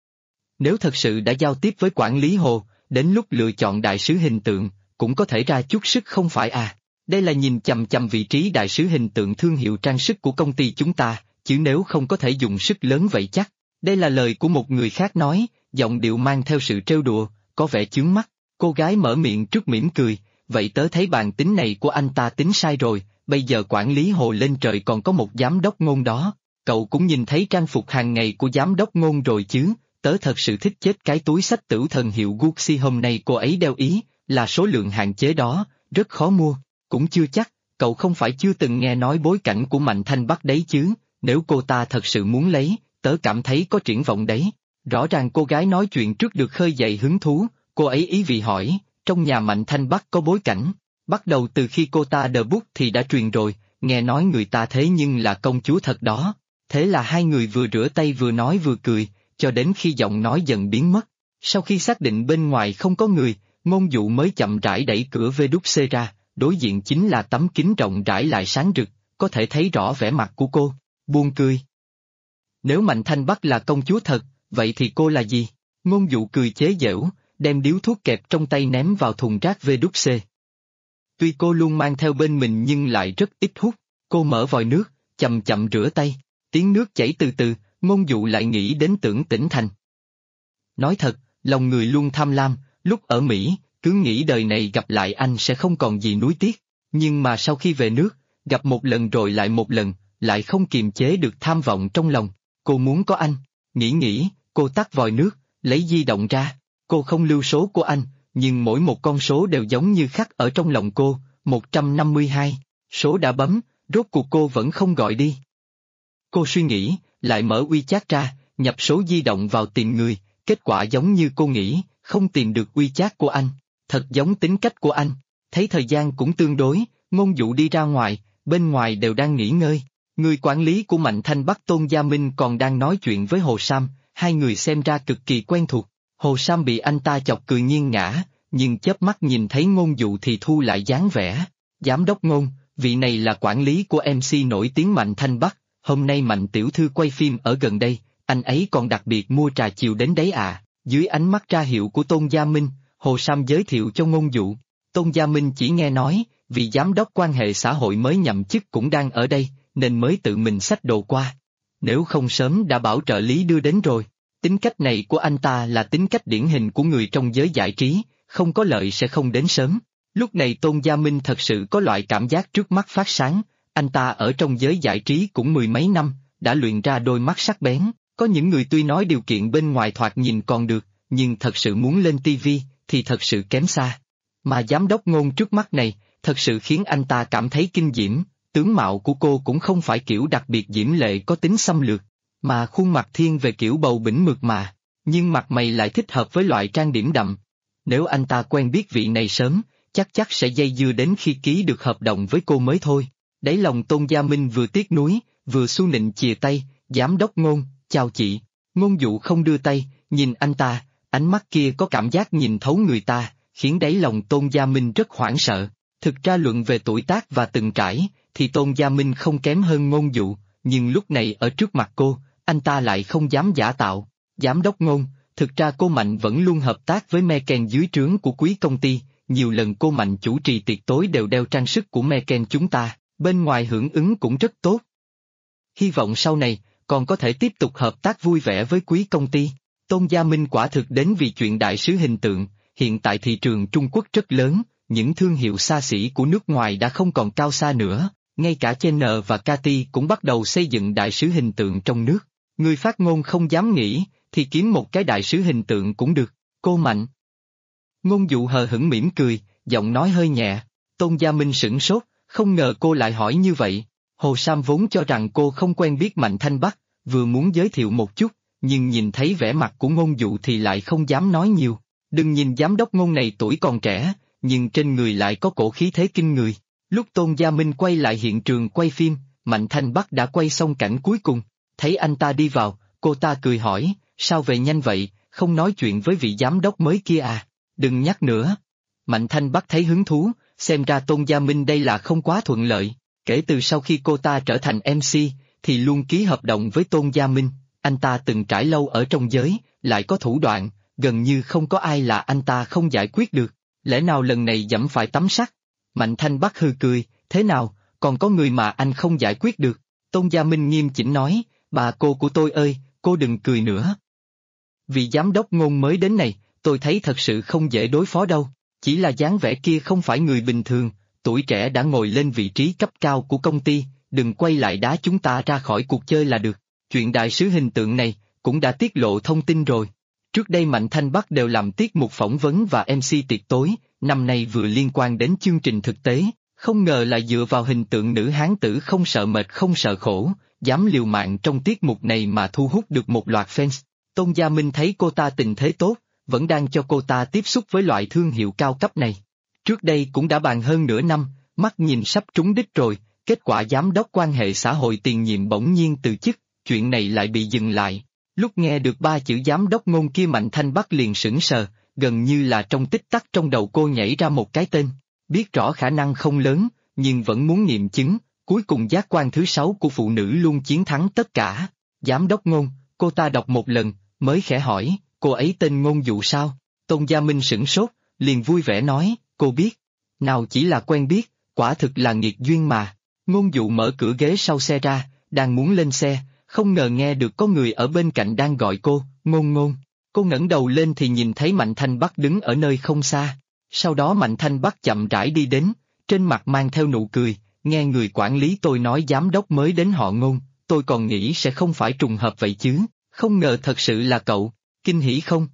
Nếu thật sự đã giao tiếp với quản lý Hồ, đến lúc lựa chọn đại sứ hình tượng, cũng có thể ra chút sức không phải à? Đây là nhìn chằm chằm vị trí đại sứ hình tượng thương hiệu trang sức của công ty chúng ta, chứ nếu không có thể dùng sức lớn vậy chắc. Đây là lời của một người khác nói, giọng điệu mang theo sự trêu đùa, có vẻ chướng mắt. Cô gái mở miệng trước mỉm cười, vậy tớ thấy bàn tính này của anh ta tính sai rồi, bây giờ quản lý Hồ lên trời còn có một giám đốc Ngôn đó. Cậu cũng nhìn thấy trang phục hàng ngày của giám đốc Ngôn rồi chứ, tớ thật sự thích chết cái túi xách Tửu Thần hiệu Gucci hôm nay cô ấy đeo ý, là số lượng hạn chế đó, rất khó mua. Cũng chưa chắc, cậu không phải chưa từng nghe nói bối cảnh của Mạnh Thanh Bắc đấy chứ, nếu cô ta thật sự muốn lấy, tớ cảm thấy có triển vọng đấy. Rõ ràng cô gái nói chuyện trước được khơi dậy hứng thú, cô ấy ý vị hỏi, trong nhà Mạnh Thanh Bắc có bối cảnh, bắt đầu từ khi cô ta debut thì đã truyền rồi, nghe nói người ta thế nhưng là công chúa thật đó. Thế là 2 người vừa rửa tay vừa nói vừa cười, cho đến khi giọng nói dần biến mất. Sau khi xác định bên ngoài không có người, Ngôn Dụ mới chậm rãi đẩy cửa VWC ra, đối diện chính là tấm kính rộng rãi lại sáng rực, có thể thấy rõ vẻ mặt của cô, buông cười. Nếu Mạnh Thanh Bắc là công chúa thật, vậy thì cô là gì? Ngôn Dụ cười chế giễu, đem điếu thuốc kẹp trong tay ném vào thùng rác VWC. Tuy cô luôn mang theo bên mình nhưng lại rất ít hút, cô mở vòi nước, chậm chậm rửa tay, tiếng nước chảy từ từ, Ngôn Dụ lại nghĩ đến Tưởng Tĩnh Thành. Nói thật, lòng người luôn tham lam, lúc ở Mỹ, cứ nghĩ đời này gặp lại anh sẽ không còn gì nuối tiếc, nhưng mà sau khi về nước, gặp một lần rồi lại một lần, lại không kiềm chế được tham vọng trong lòng, cô muốn có anh, nghĩ, cô tắt vòi nước, lấy di động ra, cô không lưu số của anh, nhưng mỗi một con số đều giống như khắc ở trong lòng cô, 152, số đã bấm, rốt cuộc cô vẫn không gọi đi. Cô suy nghĩ, lại mở WeChat ra, nhập số di động vào tìm người, kết quả giống như cô nghĩ, không tìm được WeChat của anh, thật giống tính cách của anh. Thấy thời gian cũng tương đối, Ngôn Dụ đi ra ngoài, bên ngoài đều đang nghỉ ngơi. Người quản lý của Mạnh Thanh Bắc Tôn Gia Minh còn đang nói chuyện với Hồ Sam, 2 người xem ra cực kỳ quen thuộc. Hồ Sam bị anh ta chọc cười nghiêng ngã, nhưng chớp mắt nhìn thấy Ngôn Dụ thì thu lại dáng vẻ. Giám đốc Ngôn, vị này là quản lý của MC nổi tiếng Mạnh Thanh Bắc, hôm nay Mạnh tiểu thư quay phim ở gần đây, anh ấy còn đặc biệt mua trà chiều đến đấy à. Dưới ánh mắt ra hiệu của Tôn Gia Minh, Hồ Sam giới thiệu cho Ngôn Dụ. Tôn Gia Minh chỉ nghe nói, vì giám đốc quan hệ xã hội mới nhậm chức cũng đang ở đây, nên mới tự mình xách đồ qua. Nếu không sớm đã bảo trợ lý đưa đến rồi. Tính cách này của anh ta là tính cách điển hình của người trong giới giải trí, không có lợi sẽ không đến sớm. Lúc này Tôn Gia Minh thật sự có loại cảm giác trước mắt phát sáng, anh ta ở trong giới giải trí cũng 10 mấy năm, đã luyện ra đôi mắt sắc bén. Có những người tuy nói điều kiện bên ngoài thoạt nhìn còn được, nhưng thật sự muốn lên TV thì thật sự kém xa. Mà giám đốc Ngôn trước mắt này, thật sự khiến anh ta cảm thấy kinh diễm, tướng mạo của cô cũng không phải kiểu đặc biệt diễm lệ có tính xâm lược, mà khuôn mặt thiên về kiểu bầu bĩnh mượt mà, nhưng mặt mày lại thích hợp với loại trang điểm đậm. Nếu anh ta quen biết vị này sớm, chắc sẽ dây dưa đến khi ký được hợp đồng với cô mới thôi. Đáy lòng Tôn Gia Minh vừa tiếc nuối, vừa su nịnh chìa tay, giám đốc Ngôn, chào chị. Ngôn Dụ không đưa tay, nhìn anh ta, ánh mắt kia có cảm giác nhìn thấu người ta, khiến đáy lòng Tôn Gia Minh rất hoảng sợ. Thực ra luận về tuổi tác và từng trải, thì Tôn Gia Minh không kém hơn Ngôn Dụ, nhưng lúc này ở trước mặt cô, anh ta lại không dám giả tạo. Giám đốc Ngôn, thực ra cô Mạnh vẫn luôn hợp tác với Meken dưới trướng của quý công ty, nhiều lần cô Mạnh chủ trì tiệc tối đều đeo trang sức của Meken chúng ta, bên ngoài hưởng ứng cũng rất tốt. Hy vọng sau này, còn có thể tiếp tục hợp tác vui vẻ với quý công ty. Tôn Gia Minh quả thực đến vì chuyện đại sứ hình tượng, hiện tại thị trường Trung Quốc rất lớn, những thương hiệu xa xỉ của nước ngoài đã không còn cao xa nữa, ngay cả Chanel và Cathy cũng bắt đầu xây dựng đại sứ hình tượng trong nước. Người phát ngôn không dám nghĩ, thì kiếm một cái đại sứ hình tượng cũng được, cô Mạnh. Ngôn Dụ hờ hững mỉm cười, giọng nói hơi nhẹ. Tôn Gia Minh sửng sốt, không ngờ cô lại hỏi như vậy. Hồ Sam vốn cho rằng cô không quen biết Mạnh Thanh Bắc, vừa muốn giới thiệu một chút, nhưng nhìn thấy vẻ mặt của Ngôn Dụ thì lại không dám nói nhiều. Đừng nhìn giám đốc Ngôn này tuổi còn trẻ, nhưng trên người lại có cổ khí thế kinh người. Lúc Tôn Gia Minh quay lại hiện trường quay phim, Mạnh Thanh Bắc đã quay xong cảnh cuối cùng. Thấy anh ta đi vào, cô ta cười hỏi, sao về nhanh vậy, không nói chuyện với vị giám đốc mới kia à? Đừng nhắc nữa. Mạnh Thanh Bắc thấy hứng thú, xem ra Tôn Gia Minh đây là không quá thuận lợi. Kể từ sau khi cô ta trở thành MC, thì luôn ký hợp đồng với Tôn Gia Minh, anh ta từng trải lâu ở trong giới, lại có thủ đoạn, gần như không có ai là anh ta không giải quyết được. Lẽ nào lần này giẫm phải tấm sắt? Mạnh Thanh Bắc hừ cười, thế nào, còn có người mà anh không giải quyết được? Tôn Gia Minh nghiêm chỉnh nói, bà cô của tôi ơi, cô đừng cười nữa. Vị giám đốc Ngôn mới đến này, tôi thấy thật sự không dễ đối phó đâu, chỉ là dáng vẻ kia không phải người bình thường, tuổi trẻ đã ngồi lên vị trí cấp cao của công ty, đừng quay lại đá chúng ta ra khỏi cuộc chơi là được. Chuyện đại sứ hình tượng này, cũng đã tiết lộ thông tin rồi. Trước đây Mạnh Thanh Bắc đều làm tiết mục phỏng vấn và MC tiệc tối, năm nay vừa liên quan đến chương trình thực tế, không ngờ là dựa vào hình tượng nữ hán tử không sợ mệt không sợ khổ, dám liều mạng trong tiết mục này mà thu hút được một loạt fans. Tôn Gia Minh thấy cô ta tình thế tốt, vẫn đang cho cô ta tiếp xúc với loại thương hiệu cao cấp này. Trước đây cũng đã bàn hơn nửa năm, mắt nhìn sắp trúng đích rồi, kết quả giám đốc quan hệ xã hội tiền nhiệm bỗng nhiên từ chức, chuyện này lại bị dừng lại. Lúc nghe được ba chữ giám đốc Ngôn kia Mạnh Thanh Bắc liền sững sờ, gần như là trong tích tắc trong đầu cô nhảy ra một cái tên. Biết rõ khả năng không lớn, nhưng vẫn muốn nghiệm chứng, cuối cùng giác quan thứ 6 của phụ nữ luôn chiến thắng tất cả. Giám đốc Ngôn, cô ta đọc một lần, mới khẽ hỏi, cô ấy tên Ngôn Dụ sao? Tôn Gia Minh sửng sốt, liền vui vẻ nói, cô biết. Nào chỉ là quen biết, quả thực là nghiệt duyên mà. Ngôn Dụ mở cửa ghế sau xe ra, đang muốn lên xe, không ngờ nghe được có người ở bên cạnh đang gọi cô, Ngôn Ngôn. Cô ngẩng đầu lên thì nhìn thấy Mạnh Thanh Bắc đứng ở nơi không xa. Sau đó Mạnh Thanh Bắc chậm rãi đi đến, trên mặt mang theo nụ cười, nghe người quản lý tôi nói giám đốc mới đến họ Ngôn, tôi còn nghĩ sẽ không phải trùng hợp vậy chứ, không ngờ thật sự là cậu, kinh hỉ không?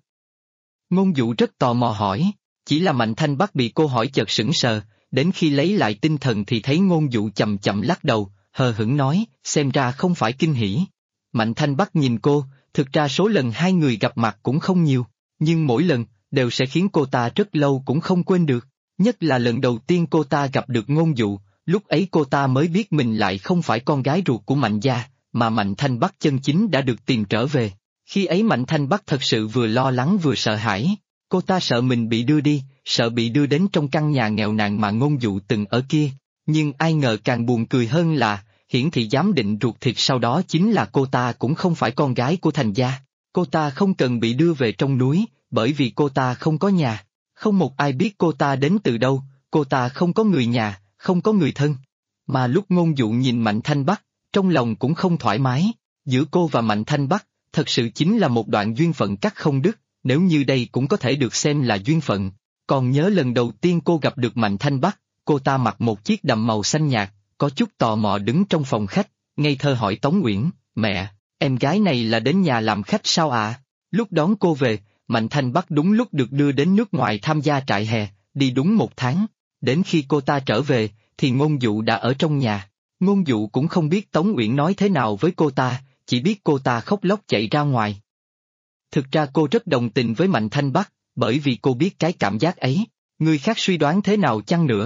Ngôn Dụ rất tò mò hỏi, chỉ là Mạnh Thanh Bắc bị cô hỏi chợt sững sờ, đến khi lấy lại tinh thần thì thấy Ngôn Dụ chậm chậm lắc đầu, hờ hững nói, xem ra không phải kinh hỉ. Mạnh Thanh Bắc nhìn cô, thực ra số lần hai người gặp mặt cũng không nhiều, nhưng mỗi lần, đều sẽ khiến cô ta rất lâu cũng không quên được, nhất là lần đầu tiên cô ta gặp được Ngôn Dụ, lúc ấy cô ta mới biết mình lại không phải con gái ruột của Mạnh gia, mà Mạnh Thanh Bắc chân chính đã được tìm trở về. Khi ấy Mạnh Thanh Bắc thật sự vừa lo lắng vừa sợ hãi, cô ta sợ mình bị đưa đi, sợ bị đưa đến trong căn nhà nghèo nàn mà Ngôn Dụ từng ở kia, nhưng ai ngờ càng buồn cười hơn là, hiển thị giám định ruột thịt sau đó chính là cô ta cũng không phải con gái của Thành gia. Cô ta không cần bị đưa về trong núi, bởi vì cô ta không có nhà, không một ai biết cô ta đến từ đâu, cô ta không có người nhà, không có người thân. Mà lúc Ngôn Dụ nhìn Mạnh Thanh Bắc, trong lòng cũng không thoải mái, giữa cô và Mạnh Thanh Bắc, thật sự chính là một đoạn duyên phận cắt không đứt, nếu như đây cũng có thể được xem là duyên phận. Còn nhớ lần đầu tiên cô gặp được Mạnh Thanh Bắc, cô ta mặc một chiếc đầm màu xanh nhạt, có chút tò mò đứng trong phòng khách, ngây thơ hỏi Tống Uyển, mẹ, em gái này là đến nhà làm khách sao ạ? Lúc đón cô về, Mạnh Thanh Bắc đúng lúc được đưa đến nước ngoài tham gia trại hè, đi đúng 1 tháng. Đến khi cô ta trở về, thì Ngôn Dụ đã ở trong nhà. Ngôn Dụ cũng không biết Tống Uyển nói thế nào với cô ta, chỉ biết cô ta khóc lóc chạy ra ngoài. Thực ra cô rất đồng tình với Mạnh Thanh Bắc, bởi vì cô biết cái cảm giác ấy. Người khác suy đoán thế nào chăng nữa,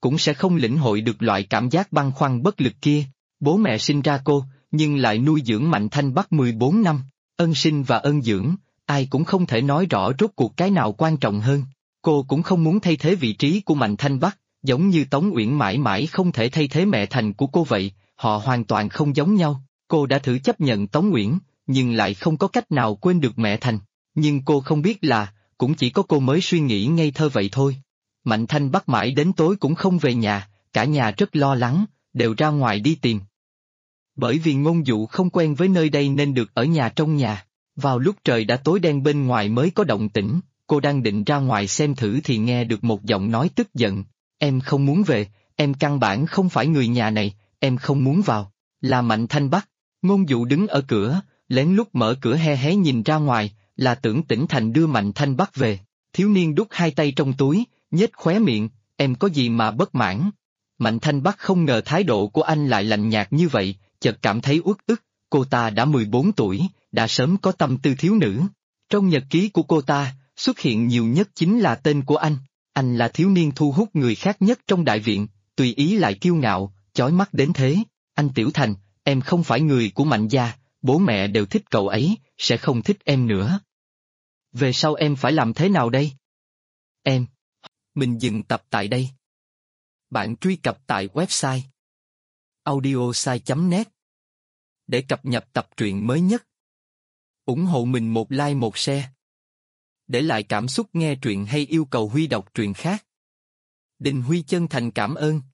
cũng sẽ không lĩnh hội được loại cảm giác băn khoăn bất lực kia. Bố mẹ sinh ra cô, nhưng lại nuôi dưỡng Mạnh Thanh Bắc 14 năm. Ân sinh và ân dưỡng, ai cũng không thể nói rõ rốt cuộc cái nào quan trọng hơn. Cô cũng không muốn thay thế vị trí của Mạnh Thanh Bắc, giống như Tống Uyển mãi mãi không thể thay thế mẹ Thành của cô vậy, họ hoàn toàn không giống nhau. Cô đã thử chấp nhận Tống Uyển, nhưng lại không có cách nào quên được mẹ Thành. Nhưng cô không biết là, cũng chỉ có cô mới suy nghĩ ngây thơ vậy thôi. Mạnh Thanh Bắc mãi đến tối cũng không về nhà, cả nhà rất lo lắng, đều ra ngoài đi tìm. Bởi vì Ngôn Dụ không quen với nơi đây nên được ở nhà trong nhà. Vào lúc trời đã tối đen bên ngoài mới có động tĩnh, cô đang định ra ngoài xem thử thì nghe được một giọng nói tức giận. Em không muốn về, em căn bản không phải người nhà này, em không muốn vào. Là Mạnh Thanh Bắc. Ngôn Dụ đứng ở cửa, lén lút mở cửa hé hé nhìn ra ngoài, là Tưởng Tĩnh Thành đưa Mạnh Thanh Bắc về. Thiếu niên đút hai tay trong túi, nhếch khóe miệng, em có gì mà bất mãn. Mạnh Thanh Bắc không ngờ thái độ của anh lại lạnh nhạt như vậy, chợt cảm thấy uất ức, cô ta đã 14 tuổi, đã sớm có tâm tư thiếu nữ. Trong nhật ký của cô ta, xuất hiện nhiều nhất chính là tên của anh là thiếu niên thu hút người khác nhất trong đại viện, tùy ý lại kiêu ngạo, chói mắt đến thế. Anh Tiểu Thành, em không phải người của Mạnh gia, bố mẹ đều thích cậu ấy, sẽ không thích em nữa. Về sau em phải làm thế nào đây? Mình dừng tập tại đây. Bạn truy cập tại website audiosai.net để cập nhật tập truyện mới nhất. Ủng hộ mình một like một share. Để lại cảm xúc nghe truyện hay yêu cầu Huy đọc truyện khác. Đình Huy chân thành cảm ơn.